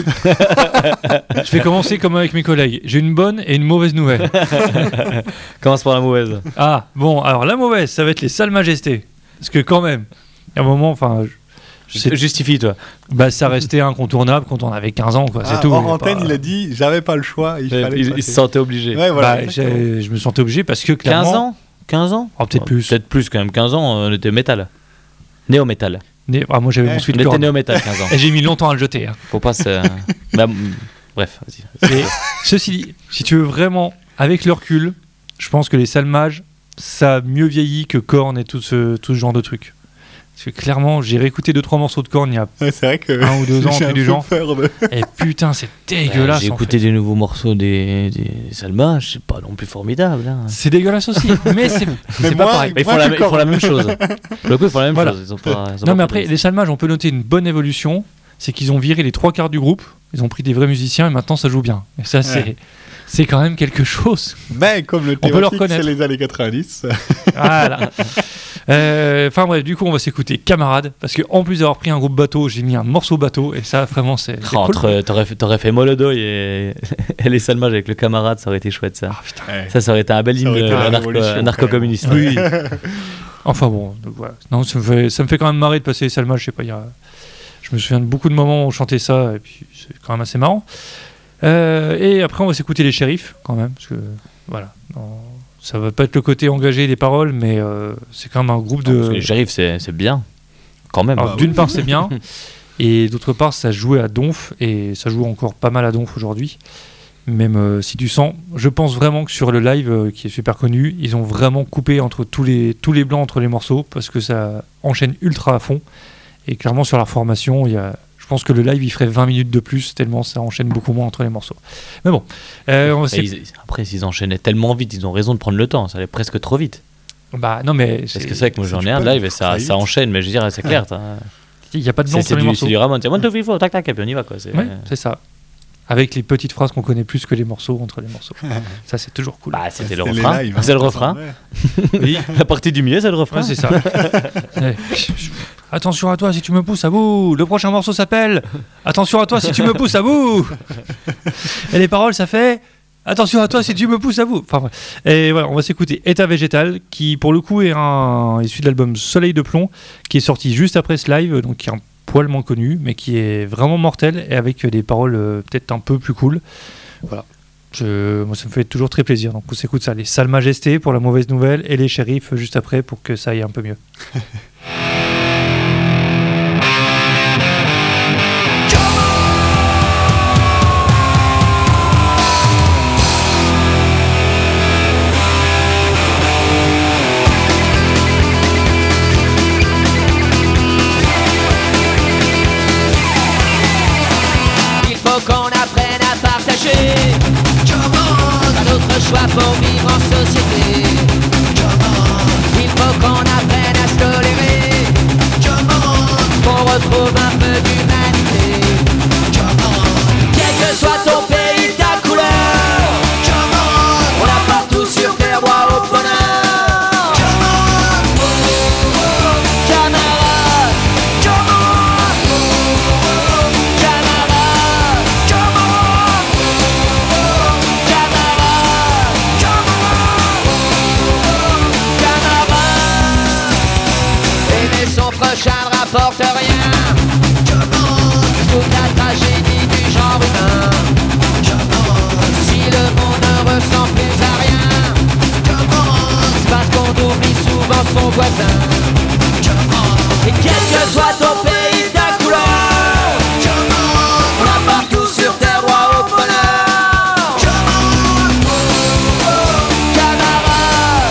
S2: je vais commencer comme avec mes collègues. J'ai une bonne et une mauvaise nouvelle.
S3: Commence par la mauvaise.
S2: Ah, bon, alors la mauvaise, ça va être les Salles Majestés. Parce que quand même, il y a un moment, enfin, je- je sais-
S3: Justifie, toi.
S2: bah, ça restait incontournable quand on avait quinze ans, quoi.
S4: Ah,
S2: C'est tout.
S4: hors
S2: Il y a
S4: antenne,
S2: pas-
S4: il a dit j'avais pas le choix, il fallait.
S3: Il, il
S4: passer.
S3: se sentait obligé.
S4: Ouais, voilà.
S2: Bah,
S4: exactement.
S2: j'ai- je me sentais obligé parce que clairement.
S3: quinze ans quinze ans
S2: Oh, peut-être plus.
S3: Peut-être plus quand même. quinze ans, on était métal. Néo-métal.
S2: Né- ah, moi j'avais
S4: Ouais.
S2: mon
S3: On
S2: sweet
S3: était
S2: corn.
S3: néo-métal quinze ans.
S2: Et j'ai mis longtemps à le jeter. hein.
S3: Faut pas se. Bah, mm, bref, vas-y.
S2: Et ceci dit, si tu veux vraiment, avec le recul, je pense que les Salmages, ça a mieux vieilli que Korn et tout ce, tout ce genre de trucs. Parce que clairement, j'ai réécouté deux trois morceaux de Korn il y a
S4: Ouais, c'est vrai que.
S2: un ou deux ans,
S4: j'ai
S2: un
S4: un
S2: truc du
S4: peu
S2: genre.
S4: peur de-
S2: Et putain, c'est
S3: Bah,
S2: dégueulasse.
S3: J'ai
S2: en
S3: écouté
S2: fait.
S3: des nouveaux morceaux des, des Salma, c'est pas non plus formidable. hein.
S2: C'est dégueulasse aussi, mais c'est
S4: Mais
S2: c'est pas
S4: moi,
S2: pareil.
S3: Mais ils
S4: Moi,
S3: font, la,
S4: je
S3: ils font la même chose. Pour le coup, ils font la même
S2: Voilà.
S3: chose. Ils ont pas, ils ont
S2: Non,
S3: pas
S2: mais
S3: pris
S2: après,
S3: de-
S2: les Salmages, on peut noter une bonne évolution. C'est qu'ils ont viré les trois quarts du groupe. Ils ont pris des vrais musiciens et maintenant ça joue bien. Et ça, c'est.
S4: Ouais.
S2: C'est quand même quelque chose.
S4: Mais comme le
S2: peut le
S4: thématique,
S2: reconnaître.
S4: c'est les années quatre-vingt-dix.
S2: Voilà. Euh, Enfin bref, du coup, on va s'écouter Camarade. Parce que en plus d'avoir pris un groupe bateau, j'ai mis un morceau bateau. Et ça, vraiment, c'est. c'est
S3: Oh,
S2: cool.
S3: entre- T'aurais fait, t'aurais fait Molodoy et, et les Salmages avec le camarade, ça aurait été chouette ça.
S2: Ah, putain.
S4: Ouais.
S3: Ça, ça aurait été un bel
S4: Ça
S3: hymne
S4: aurait été la
S3: anarcho-
S4: révolution,
S3: anarcho-communiste.
S4: quand même.
S2: Oui. Enfin bon, donc voilà. Non, ça me, fait, ça me fait quand même marrer de passer les Salmages. Je sais pas, il y a. Je me souviens de beaucoup de moments où on chantait ça. Et puis, c'est quand même assez marrant. Euh, et après, on va s'écouter les shérifs, quand même. Parce que, voilà. Non, ça va pas être le côté engagé des paroles, mais euh, c'est quand même un groupe de.
S3: Parce que les shérifs, c'est c'est bien. Quand même.
S2: Alors,
S4: bah
S2: d'une
S4: oui.
S2: part, c'est bien, et d'autre part, ça jouait à Donf, et ça joue encore pas mal à Donf aujourd'hui. Même euh, si tu sens, je pense vraiment que sur le live, euh, qui est super connu, ils ont vraiment coupé entre tous les, tous les blancs entre les morceaux, parce que ça enchaîne ultra à fond. Et clairement, sur la formation, il y a, je pense que le live, il ferait vingt minutes de plus, tellement ça enchaîne beaucoup moins entre les morceaux. Mais bon, euh, on va
S3: Mais
S2: s'é-
S3: ils- après, s'ils enchaînaient tellement vite, ils ont raison de prendre le temps. Ça allait presque trop vite.
S2: Bah non, mais
S3: Parce
S2: c'est-
S3: que c'est vrai que moi j'en
S4: c'est
S3: ai un
S4: pas-
S3: live et ça,
S4: ça
S3: ça
S4: vite.
S3: enchaîne, mais je veux dire, c'est clair. t'as-
S2: il n'y a pas de blanc
S3: C'est c'est
S2: entre les
S3: du,
S2: morceaux.
S3: c'est du Ramon, c'est one, two, three, four, tac tac, et puis on y va quoi. c'est-
S2: Oui, c'est ça. Avec les petites phrases qu'on connaît plus que les morceaux entre les morceaux. Ça, c'est toujours cool.
S3: Bah, c'était le
S4: C'était les
S3: refrain.
S4: lives, hein,
S3: C'est le
S4: ça
S3: refrain.
S4: semblait.
S2: Oui.
S3: La partie du milieu, c'est le refrain.
S2: Ouais, c'est ça. Ouais. Attention à toi si tu me pousses à bout. Le prochain morceau s'appelle Attention à toi si tu me pousses à bout. Et les paroles, ça fait Attention à toi si tu me pousses à bout. Enfin, bref. Et voilà, on va s'écouter État végétal, qui pour le coup est un issu de l'album Soleil de plomb, qui est sorti juste après ce live, donc qui est un poil moins connu, mais qui est vraiment mortel et avec des paroles euh, peut-être un peu plus cool. Voilà. Je, moi, ça me fait toujours très plaisir. Donc, on s'écoute ça. Les Salles Majestés pour la mauvaise nouvelle et les shérifs juste après pour que ça aille un peu mieux.
S10: Il faut qu'on apprenne à partager. Pas d'autre choix pour vivre en société. Il faut qu'on apprenne à se tolérer. Qu'on retrouve un peu d'humanité.
S13: n'importe rien. Toute la tragédie du genre humain. Si le monde ne ressemble plus à rien, c'est parce qu'on oublie souvent son voisin. Et quel que soit ton pays, ta couleur, on a partout sur terre droit au bonheur. Camarades,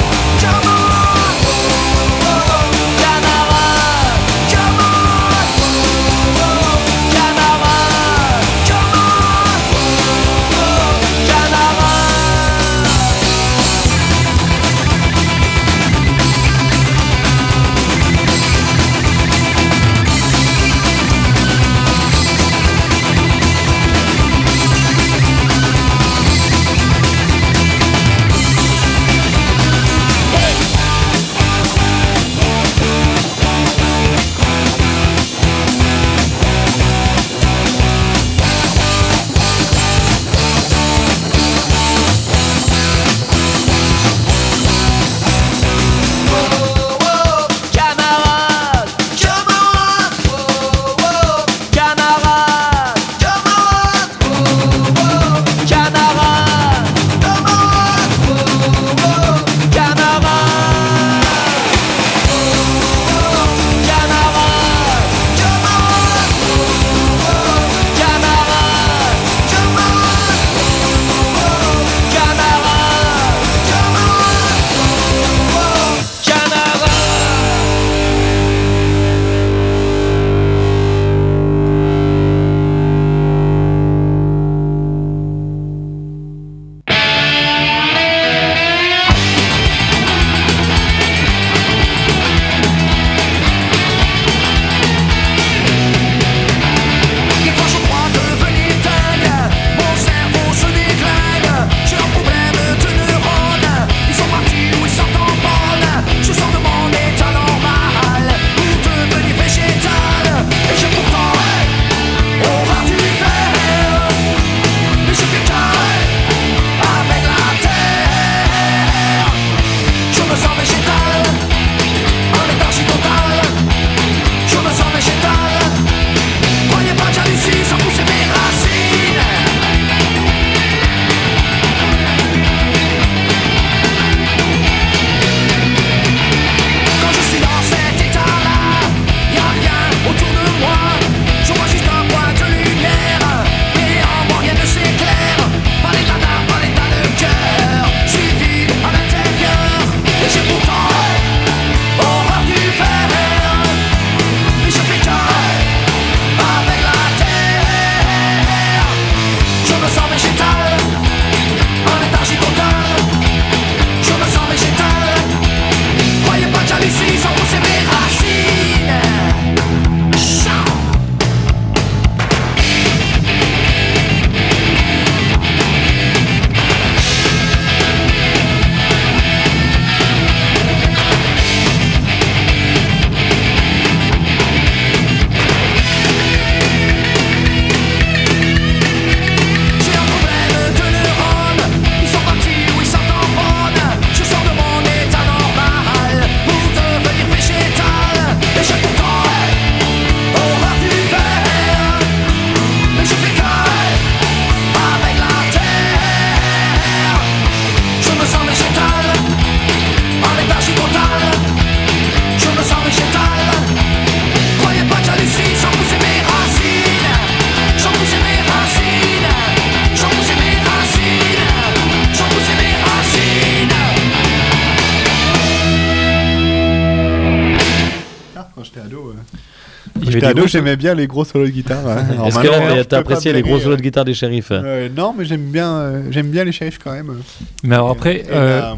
S4: J'étais ado, j'aimais bien les gros solos de guitare. Hein. Alors
S3: Est-ce que là, t'as apprécié les gros solos de guitare des Shérifs?
S4: euh, Non, mais j'aime bien, euh, j'aime bien les Shérifs quand même.
S2: Mais alors après,
S4: Et,
S2: euh,
S4: la,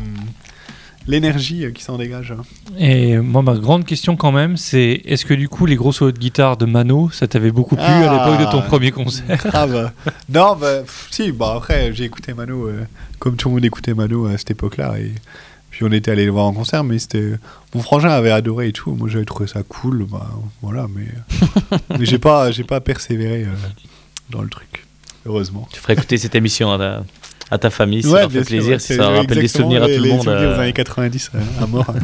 S4: l'énergie qui s'en dégage. Hein.
S2: Et moi, ma grande question quand même, c'est est-ce que du coup, les gros solos de guitare de Mano, ça t'avait beaucoup plu
S4: Ah,
S2: à l'époque de ton premier concert?
S4: Grave. Non, bah, pff, si, bah après, j'ai écouté Mano, euh, comme tout le monde écoutait Mano à cette époque-là. Et puis on était allé le voir en concert, mais c'était. Mon frangin avait adoré et tout. Moi, j'avais trouvé ça cool. Bah, voilà, mais. mais j'ai pas, j'ai pas persévéré euh, dans le truc. Heureusement.
S3: Tu ferais écouter cette émission à, ta- à ta famille, si
S4: Ouais,
S3: ça leur fait
S4: bien sûr,
S3: plaisir,
S4: ouais,
S3: si
S4: c'est
S3: ça rappelle des
S4: exactement
S3: souvenirs à
S4: les-
S3: tout le
S4: les
S3: monde.
S4: souvenirs
S3: euh.
S4: des années quatre-vingt-dix euh, à mort.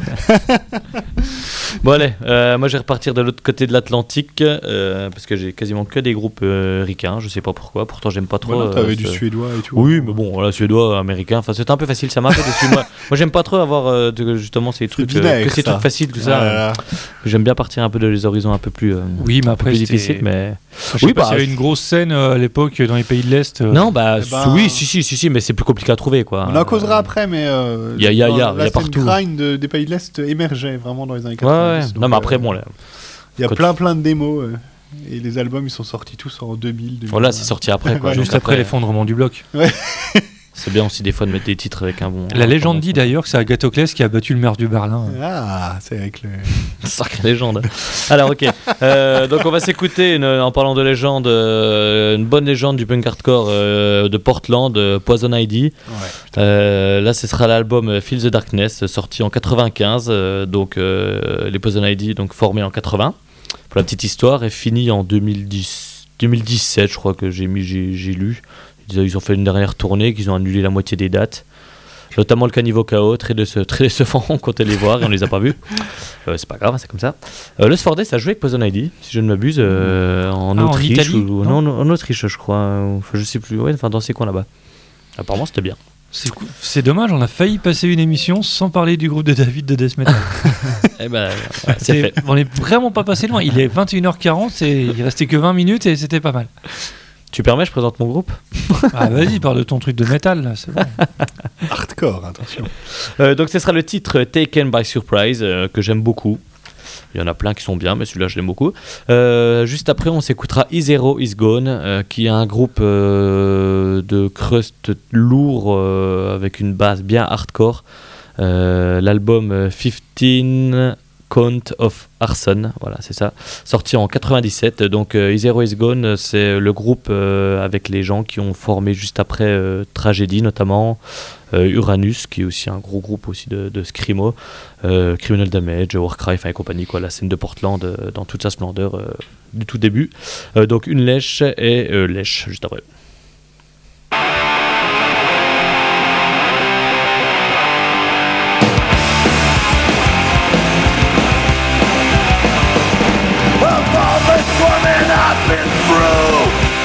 S3: Bon allez, euh, moi je vais repartir de l'autre côté de l'Atlantique euh, parce que j'ai quasiment que des groupes euh, ricains, je sais pas pourquoi, pourtant j'aime pas trop.
S4: Voilà, t'avais
S3: euh,
S4: du
S3: ce-
S4: suédois et tout.
S3: Oui, mais bon, voilà, suédois, américain, enfin c'était un peu facile, ça m'a un peu déçu. Moi, moi j'aime pas trop avoir euh, de- justement ces trucs, euh,
S4: binaire,
S3: que ces
S4: ça.
S3: trucs faciles, tout
S4: Ah
S3: ça.
S4: là là.
S3: euh, J'aime bien partir un peu de les horizons un peu plus, euh,
S2: Oui, mais
S3: un peu
S2: après,
S3: plus
S2: c'était-
S3: difficiles, mais.
S2: Je sais
S3: Oui,
S2: pas
S3: bah,
S2: s'il y avait une grosse scène euh, à l'époque dans les pays de l'Est. euh,
S3: Non, bah
S4: Eh ben-
S3: oui, si, si, si, si, mais c'est plus compliqué à trouver quoi.
S4: On en causera après, mais euh,
S3: y a- y a-
S4: dans
S3: y a-
S4: la
S3: y a
S4: scène
S3: partout.
S4: grind de- des pays de l'Est émergeait vraiment dans les années
S3: Ouais, ouais.
S4: quatre-vingt-dix.
S3: Non,
S4: donc,
S3: mais
S4: euh,
S3: après, bon, là,
S4: il y a
S3: quand-
S4: plein plein de démos euh, et les albums ils sont sortis tous en deux mille. deux mille.
S3: Voilà, c'est sorti après quoi.
S4: Ouais.
S2: Juste après l'effondrement du bloc.
S4: Ouais.
S3: C'est bien aussi des fois de mettre des titres avec un bon.
S2: La
S3: un
S2: légende
S3: bon
S2: dit
S3: son.
S2: d'ailleurs que c'est Agatoclès qui a battu le maire du Berlin.
S4: Ah, c'est avec le.
S3: Sacrée légende. Alors ok, Euh, donc on va s'écouter une- en parlant de légende, euh, une bonne légende du punk hardcore euh, de Portland, euh, Poison I D. Euh, là ce sera l'album Feel the Darkness, sorti en quatre-vingt-quinze. euh, donc euh, les Poison I D donc formés en quatre-vingts. Pour la petite histoire, et fini en deux mille dix, deux mille dix-sept, je crois que j'ai mis, j'ai, j'ai lu. Ils, ils ont fait une dernière tournée, qu'ils ont annulé la moitié des dates. Notamment le Caniveau K O, très, déce- très décevant, on comptait les voir et on les a pas vus. Euh, c'est pas grave, c'est comme ça. Euh, le Sfordé, ça a joué avec Poison I D, si je ne m'abuse, euh, en
S2: Ah, en
S3: Autriche.
S2: Italie,
S3: ou,
S2: non
S3: non, en Autriche, je crois. ou- Enfin, je sais plus, ouais, enfin, dans ces coins là-bas. Apparemment, c'était bien.
S2: C'est cou- C'est dommage, on a failli passer une émission sans parler du groupe de David de Death Metal.
S3: Eh ben, ouais, c'est
S2: C'est-
S3: fait.
S2: On est vraiment pas passé loin. Il est vingt et une heures quarante et il restait que vingt minutes et c'était pas mal.
S3: Tu permets, je présente mon groupe.
S2: Ah, vas-y, parle de ton truc de métal, là, c'est bon.
S4: Hardcore, attention.
S3: Euh, donc ce sera le titre Taken by Surprise euh, que j'aime beaucoup. Il y en a plein qui sont bien, mais celui-là je l'aime beaucoup. Euh, juste après, on s'écoutera Is Zero Is Gone, euh, qui est un groupe euh, de crust lourd euh, avec une base bien hardcore. Euh, L'album euh, quinze Count of Arson, voilà, c'est ça, sorti en quatre-vingt-dix-sept. Donc euh, Is Zero Is Gone, c'est le groupe euh, avec les gens qui ont formé juste après euh, Tragedy notamment. Euh, Uranus, qui est aussi un gros groupe aussi de, de Screamo, euh, Criminal Damage, Warcry, enfin et compagnie, quoi, la scène de Portland euh, dans toute sa splendeur euh, du tout début. Euh, donc une lèche et euh, lèche juste après.
S10: Of all the torment I've been through,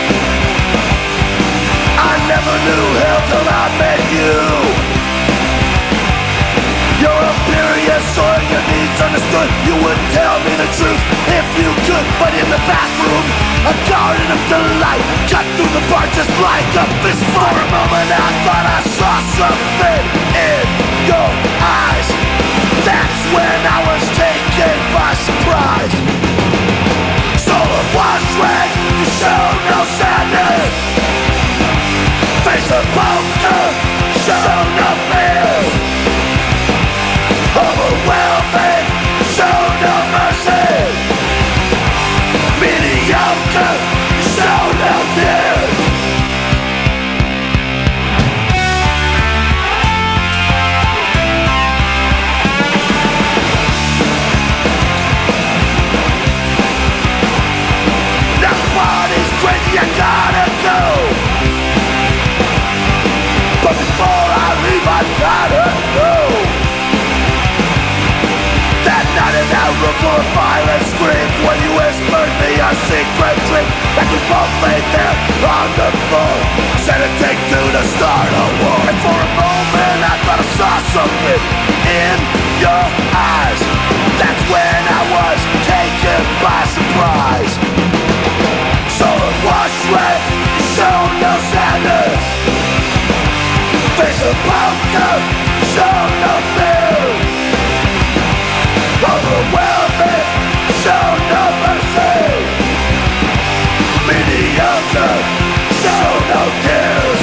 S10: I never knew hell till I met you. You're a furious or your needs understood. You would tell me the truth if you could. But in the bathroom, a garden of delight cut through the bar just like a fist fight. For a moment I thought I saw something in your eyes. That's when I was taken by surprise. Soul of wash rag, you show no sadness. Face of poker, show no fear. Overwhelming, show no mercy. Mediocre, show no tears. Now the party's crazy, I gotta go. But before I leave, I gotta know that night in that room full of violent screams, when you whispered me a secret dream, that we both lay there on the floor, said it take two to start a war. And for a moment I thought I saw something in your eyes. That's when I was taken by surprise. Soul of wash red, show no sadness. Face of poker, show no fear. Overwhelming, show no mercy. Mediocre, show no tears.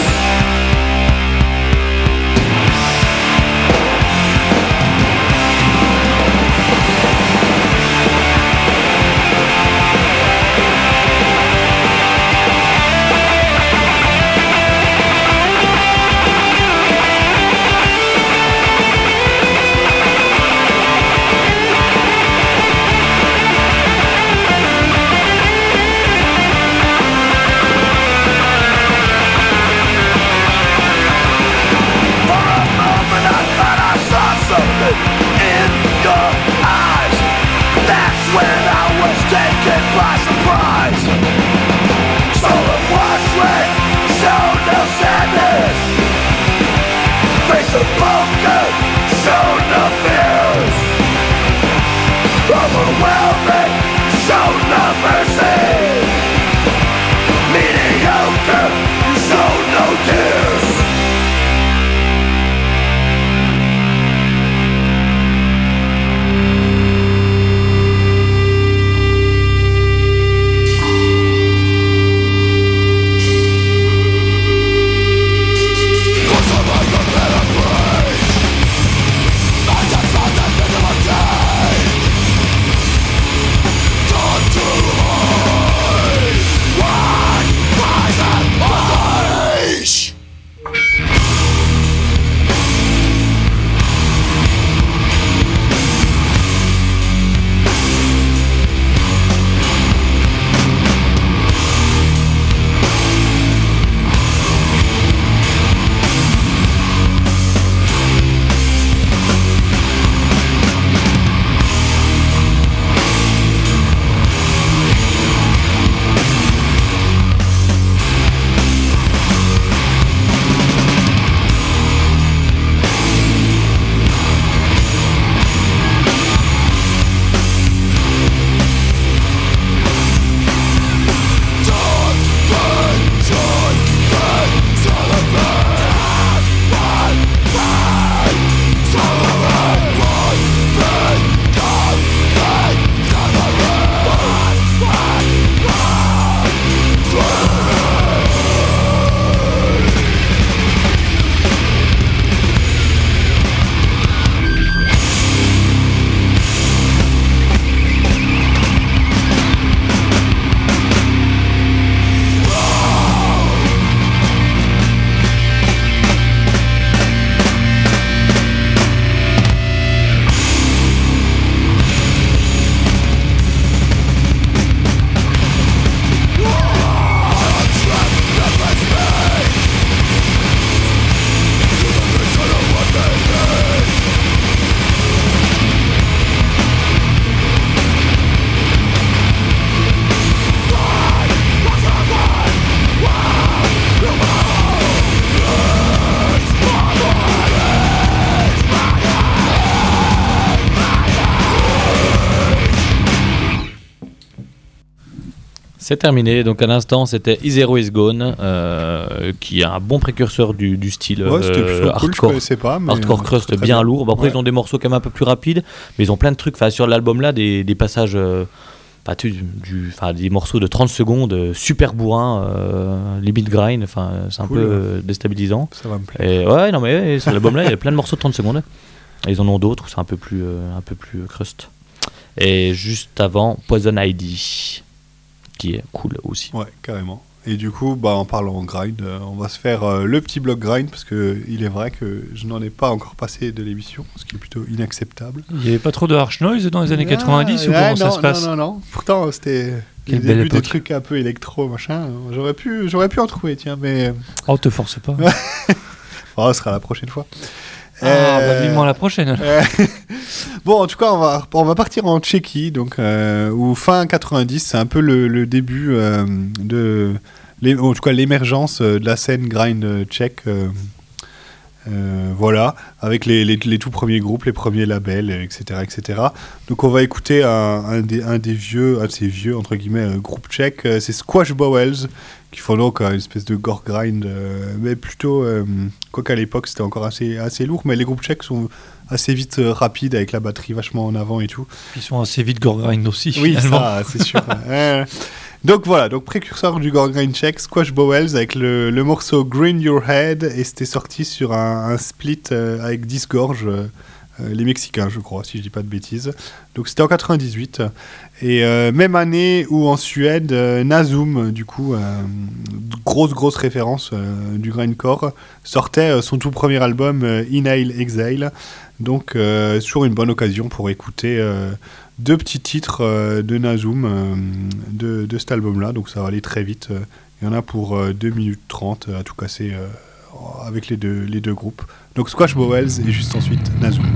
S3: C'est terminé. Donc à l'instant, c'était Is Zero Is Gone, euh, qui est un bon précurseur du, du style
S4: Ouais, c'était
S3: euh,
S4: plutôt cool, je
S3: hardcore,
S4: connaissais pas, mais,
S3: hardcore
S4: euh,
S3: crust
S4: très, très
S3: bien
S4: bien.
S3: lourd. Bon, après,
S4: Ouais.
S3: ils ont des morceaux quand même un peu plus rapides, mais ils ont plein de trucs. Enfin, sur l'album là, des, des passages, euh, bah, tu- du, enfin, des morceaux de trente secondes, euh, super bourrin, euh, limite grind. Enfin, c'est un
S4: Cool.
S3: peu euh, déstabilisant.
S4: Ça va me plaire.
S3: Et ouais, non mais ouais, sur l'album là, il y a plein de morceaux de trente secondes. Et ils en ont d'autres où c'est un peu plus, euh, un peu plus euh, crust. Et juste avant, Poison I D, qui est cool aussi.
S4: Ouais, carrément. Et du coup, bah, en parlant grind, euh, on va se faire euh, le petit bloc grind parce que il est vrai que je n'en ai pas encore passé de l'émission, ce qui est plutôt inacceptable.
S2: Il n'y avait pas trop de harsh noise dans les années
S4: Ah,
S2: quatre-vingt-dix ou
S4: ouais,
S2: comment
S4: non,
S2: ça se passe?
S4: Non, non, non. Pourtant, c'était
S2: Quelle
S4: le
S2: belle
S4: début des
S2: époque.
S4: trucs un peu électro, machin. J'aurais pu, j'aurais pu en trouver, tiens, mais
S2: Oh, te force pas.
S4: oh, ce sera la prochaine fois.
S2: Ah,
S4: Euh,
S2: bah vivement la prochaine.
S4: euh, bon, en tout cas, on va, on va partir en Tchéquie, donc, euh, où fin quatre-vingt-dix, c'est un peu le, le début euh, de, l'é- en tout cas, l'émergence euh, de la scène grind euh, tchèque. euh, euh, voilà, avec les, les, les tout premiers groupes, les premiers labels, et cetera, et cetera. Donc, on va écouter un, un, des, un des vieux, un de ces vieux entre guillemets euh, groupes tchèques, euh, c'est Squash Bowels, qui font donc euh, une espèce de gore grind, euh, mais plutôt, euh, quoi qu'à l'époque c'était encore assez, assez lourd, mais les groupes tchèques sont assez vite euh, rapides avec la batterie vachement en avant et tout.
S2: Ils sont assez vite gore grind aussi.
S4: Oui,
S2: finalement.
S4: ça, c'est sûr. Ouais. Donc voilà, donc précurseur du gore grind tchèque, Squash Bowels avec le, le morceau Green Your Head, et c'était sorti sur un, un split euh, avec Disgorge, euh, euh, les Mexicains, je crois, si je dis pas de bêtises. Donc c'était en quatre-vingt-dix-huit. Et euh, même année où en Suède, euh, Nazum, du coup, euh, grosse grosse référence euh, du grindcore, sortait euh, son tout premier album euh, Inhale Exhale. Donc euh, sur une bonne occasion pour écouter euh, deux petits titres euh, de Nazum euh, de, de cet album-là. Donc ça va aller très vite. Il y en a pour euh, deux minutes trente à tout casser euh, avec les deux, les deux groupes. Donc Squash Bowels et juste ensuite Nazum.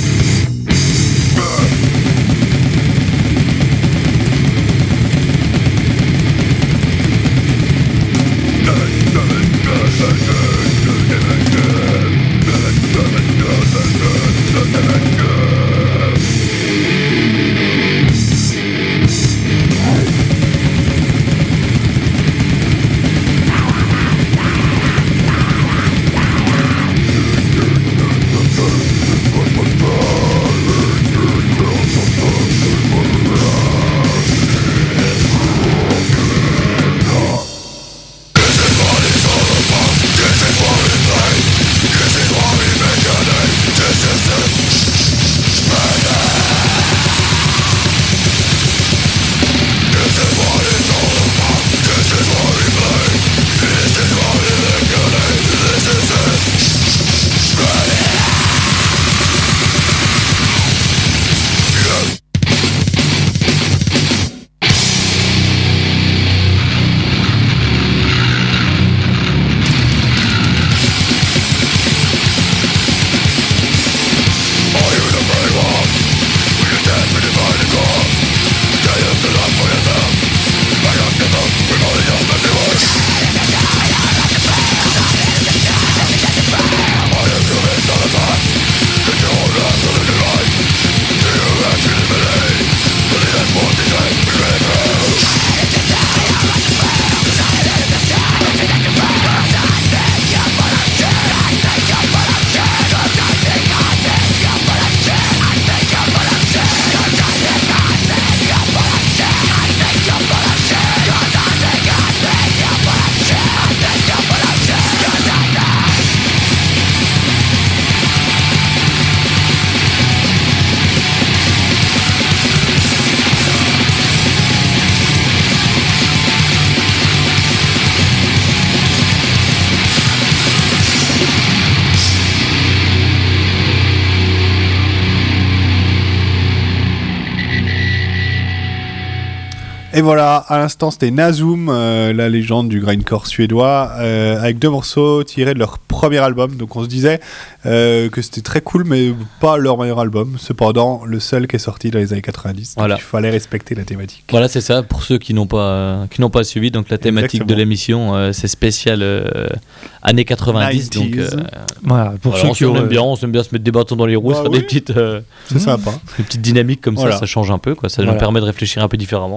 S4: Et voilà, à l'instant c'était Nazum, euh, la légende du grindcore suédois, euh, avec deux morceaux tirés de leur premier album. Donc on se disait euh, que c'était très cool, mais pas leur meilleur album. Cependant, le seul qui est sorti dans les années quatre-vingt-dix.
S3: Voilà.
S4: Donc il fallait respecter la thématique.
S3: Voilà, c'est ça, pour ceux qui n'ont pas, euh, qui n'ont pas suivi. Donc la thématique
S4: Exactement.
S3: de l'émission, euh, c'est spécial euh, années quatre-vingt-dix. Donc, euh,
S2: Voilà, pour
S3: voilà,
S2: ceux
S3: on
S2: qui
S3: s'en aime
S2: auraient-
S3: bien, on aime bien se mettre des bâtons dans les roues,
S4: Bah
S3: se faire
S4: oui.
S3: des petites, euh,
S4: C'est sympa.
S3: des petites dynamiques comme
S4: Voilà.
S3: ça, ça change un peu. Quoi. Ça
S2: Voilà.
S3: nous permet de réfléchir un peu différemment. euh.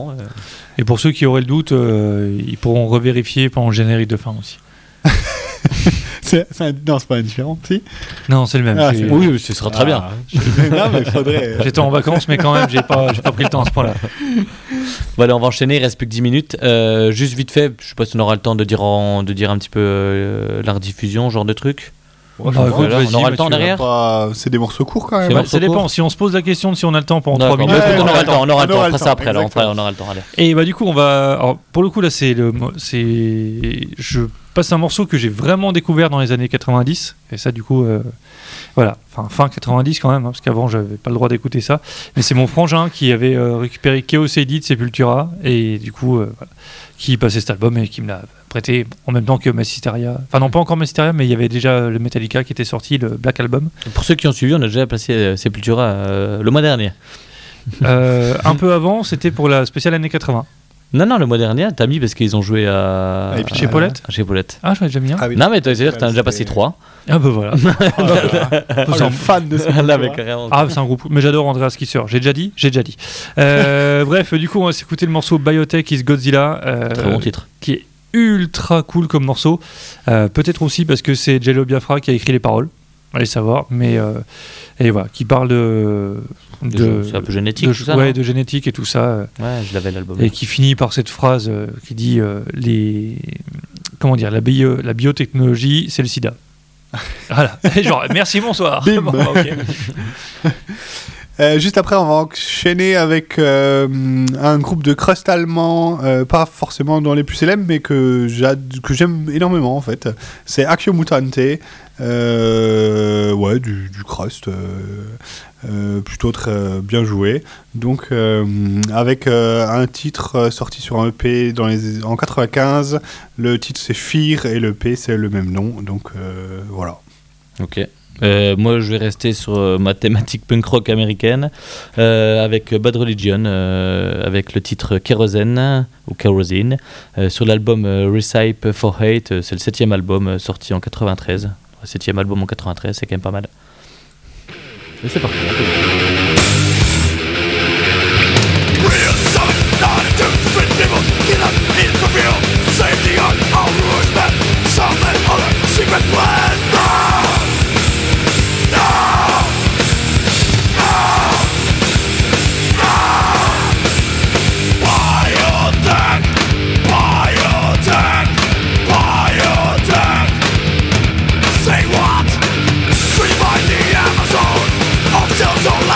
S2: Et pour ceux qui auraient le doute, euh, ils pourront revérifier pendant le générique de fin aussi.
S4: c'est, c'est un... Non, c'est pas indifférent, si
S2: Non, c'est le même.
S4: Ah,
S2: c'est...
S4: c'est...
S3: Oui, oui, ce sera très bien.
S4: Non, mais faudrait...
S2: J'étais en vacances, mais quand même, j'ai pas, j'ai pas pris le temps à ce point-là.
S3: Voilà, on va enchaîner, il reste plus que dix minutes. Euh, juste vite fait, je sais pas si on aura le temps de dire, en, de dire un petit peu euh, la rediffusion, genre de truc.
S2: Ouais, bah, écoute,
S3: Voilà,
S2: vas-y,
S3: on aura le temps
S2: Mathieu,
S3: derrière.
S4: Pas... C'est des morceaux courts quand même.
S3: C'est
S2: Bah,
S3: bon.
S2: ça dépend. Si on se pose la question de si on a le temps pendant trois
S3: D'accord,
S2: minutes,
S3: bah, écoute, on
S4: Ouais,
S3: aura le temps, on aura le temps, on
S4: on aura
S3: fera
S4: le
S3: ça
S4: temps,
S3: après, alors, on, fera, on aura le temps, allez.
S2: Et bah du coup on va alors, pour le coup là c'est le c'est je passe un morceau que j'ai vraiment découvert dans les années quatre-vingt-dix et ça du coup euh, voilà enfin fin quatre-vingt-dix quand même hein, parce qu'avant j'avais pas le droit d'écouter ça mais c'est mon frangin qui avait euh, récupéré Chaos A D de Sepultura et du coup euh, voilà, qui passait cet album et qui me l'a prêté en même temps que Mass Hysteria enfin non pas encore Mass Hysteria mais il y avait déjà le Metallica qui était sorti le Black Album.
S3: Pour ceux qui ont suivi, on a déjà placé euh, Sepultura euh, le mois dernier.
S2: euh, un peu avant c'était pour la spéciale année quatre-vingts.
S3: Non, non, le mois dernier, t'as mis parce qu'ils ont joué à.
S4: Ah, et puis
S2: chez Paulette
S3: Chez Paulette.
S2: Ah j'en ai déjà mis un.
S4: Ah oui.
S3: Non, mais t'as c'est-à-dire que t'en as déjà
S4: C'était-
S3: passé trois.
S2: Ah bah voilà.
S4: Oh là là. Oh, le fan de ce
S3: Là, mais carrément.
S2: Ah, c'est un groupe. Mais j'adore Andreas Kisser. J'ai déjà dit J'ai déjà dit. Euh, bref, du coup, on va s'écouter le morceau Biotech is Godzilla. euh,
S3: Très bon titre.
S2: Qui est ultra cool comme morceau. Euh, peut-être aussi parce que c'est Jello Biafra qui a écrit les paroles. Allez savoir. Mais euh, et voilà, qui parle de. de
S3: C'est un peu génétique,
S2: de,
S3: tout ça.
S2: ouais,
S3: non
S2: de génétique et tout ça. euh,
S3: Ouais, je l'avais l'album.
S2: et qui finit par cette phrase euh, qui dit euh, les. Comment dire La, bio, la biotechnologie, c'est le sida. Voilà. Et genre, merci, bonsoir.
S4: Bim.
S2: Bon, bah, ok.
S4: Euh, juste après, on va enchaîner avec euh, un groupe de crust allemand, euh, pas forcément dans les plus célèbres, mais que, j'ad- que j'aime énormément en fait. C'est Accio Mutante, euh, ouais, du, du crust, euh, euh, plutôt très bien joué. Donc, euh, avec euh, un titre euh, sorti sur un E P dans les, en quatre-vingt-quinze, le titre c'est Fear et le E P c'est le même nom, donc euh, voilà.
S3: Ok. Euh, moi, je vais rester sur euh, ma thématique punk rock américaine euh, avec Bad Religion, euh, avec le titre Kerosene ou Kerosene, euh, sur l'album euh, Recipe for Hate. euh, C'est le septième album euh, sorti en quatre-vingt-treize. Le septième album en quatre-vingt-treize, c'est quand même pas mal. Et c'est parti.
S10: Say what? Free by the Amazon. Until so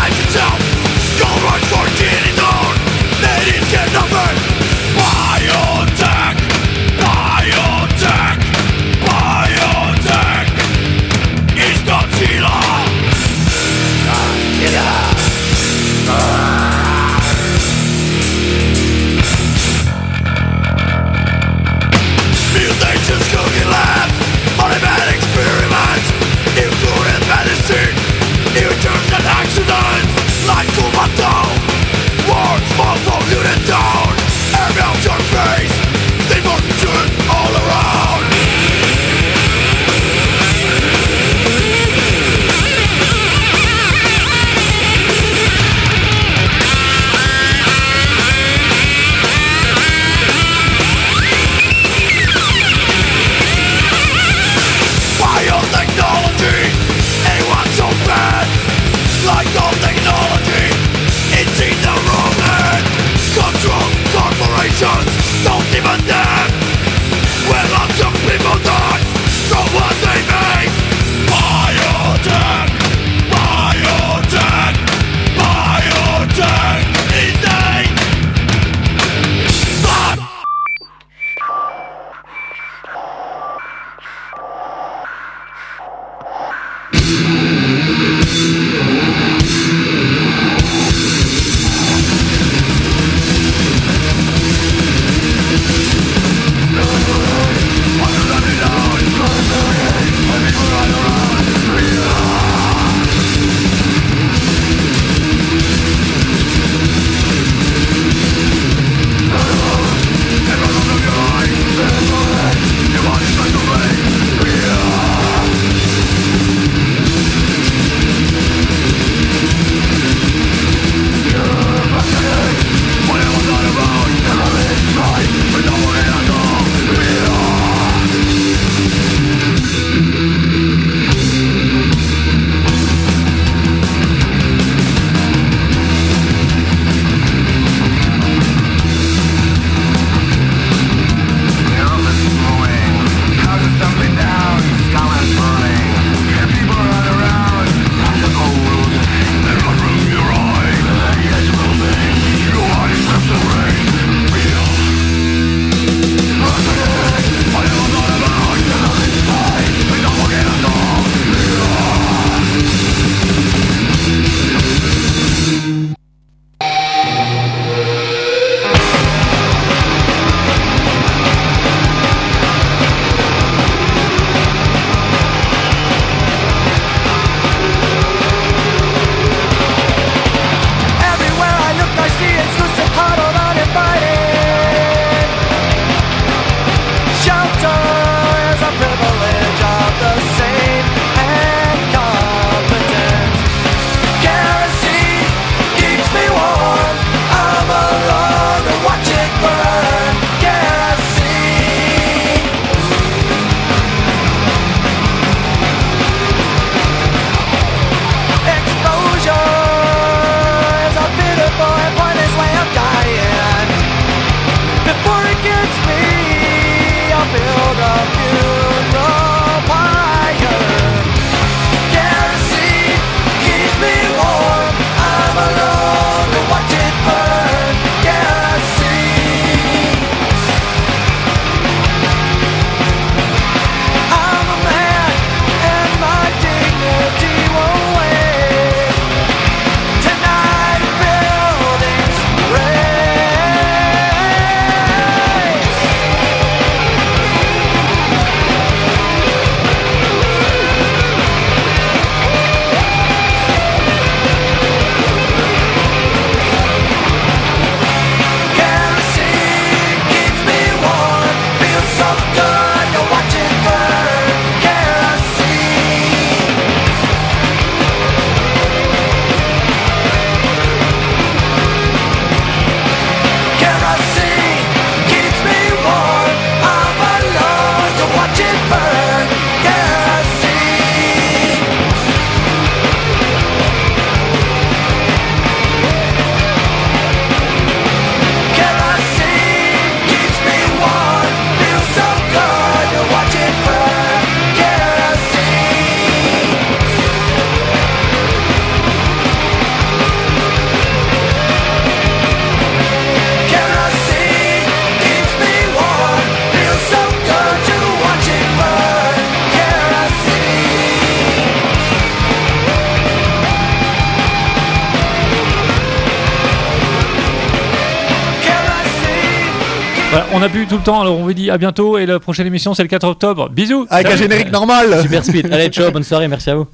S2: Voilà, on n'a plus tout le temps, alors on vous dit à bientôt et la prochaine émission c'est le quatre octobre. Bisous.
S4: Avec un générique normal.
S3: Super speed. Allez, ciao, bonne soirée, merci à vous.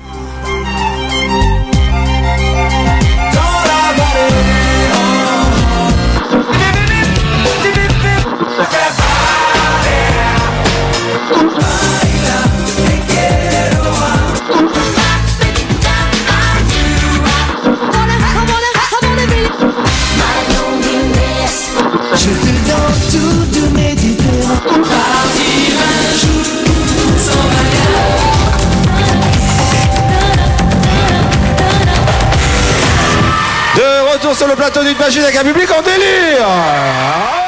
S9: Je te donne tout de mes différents. Partir un jour sans
S1: De retour sur le plateau d'une machine avec un public en délire.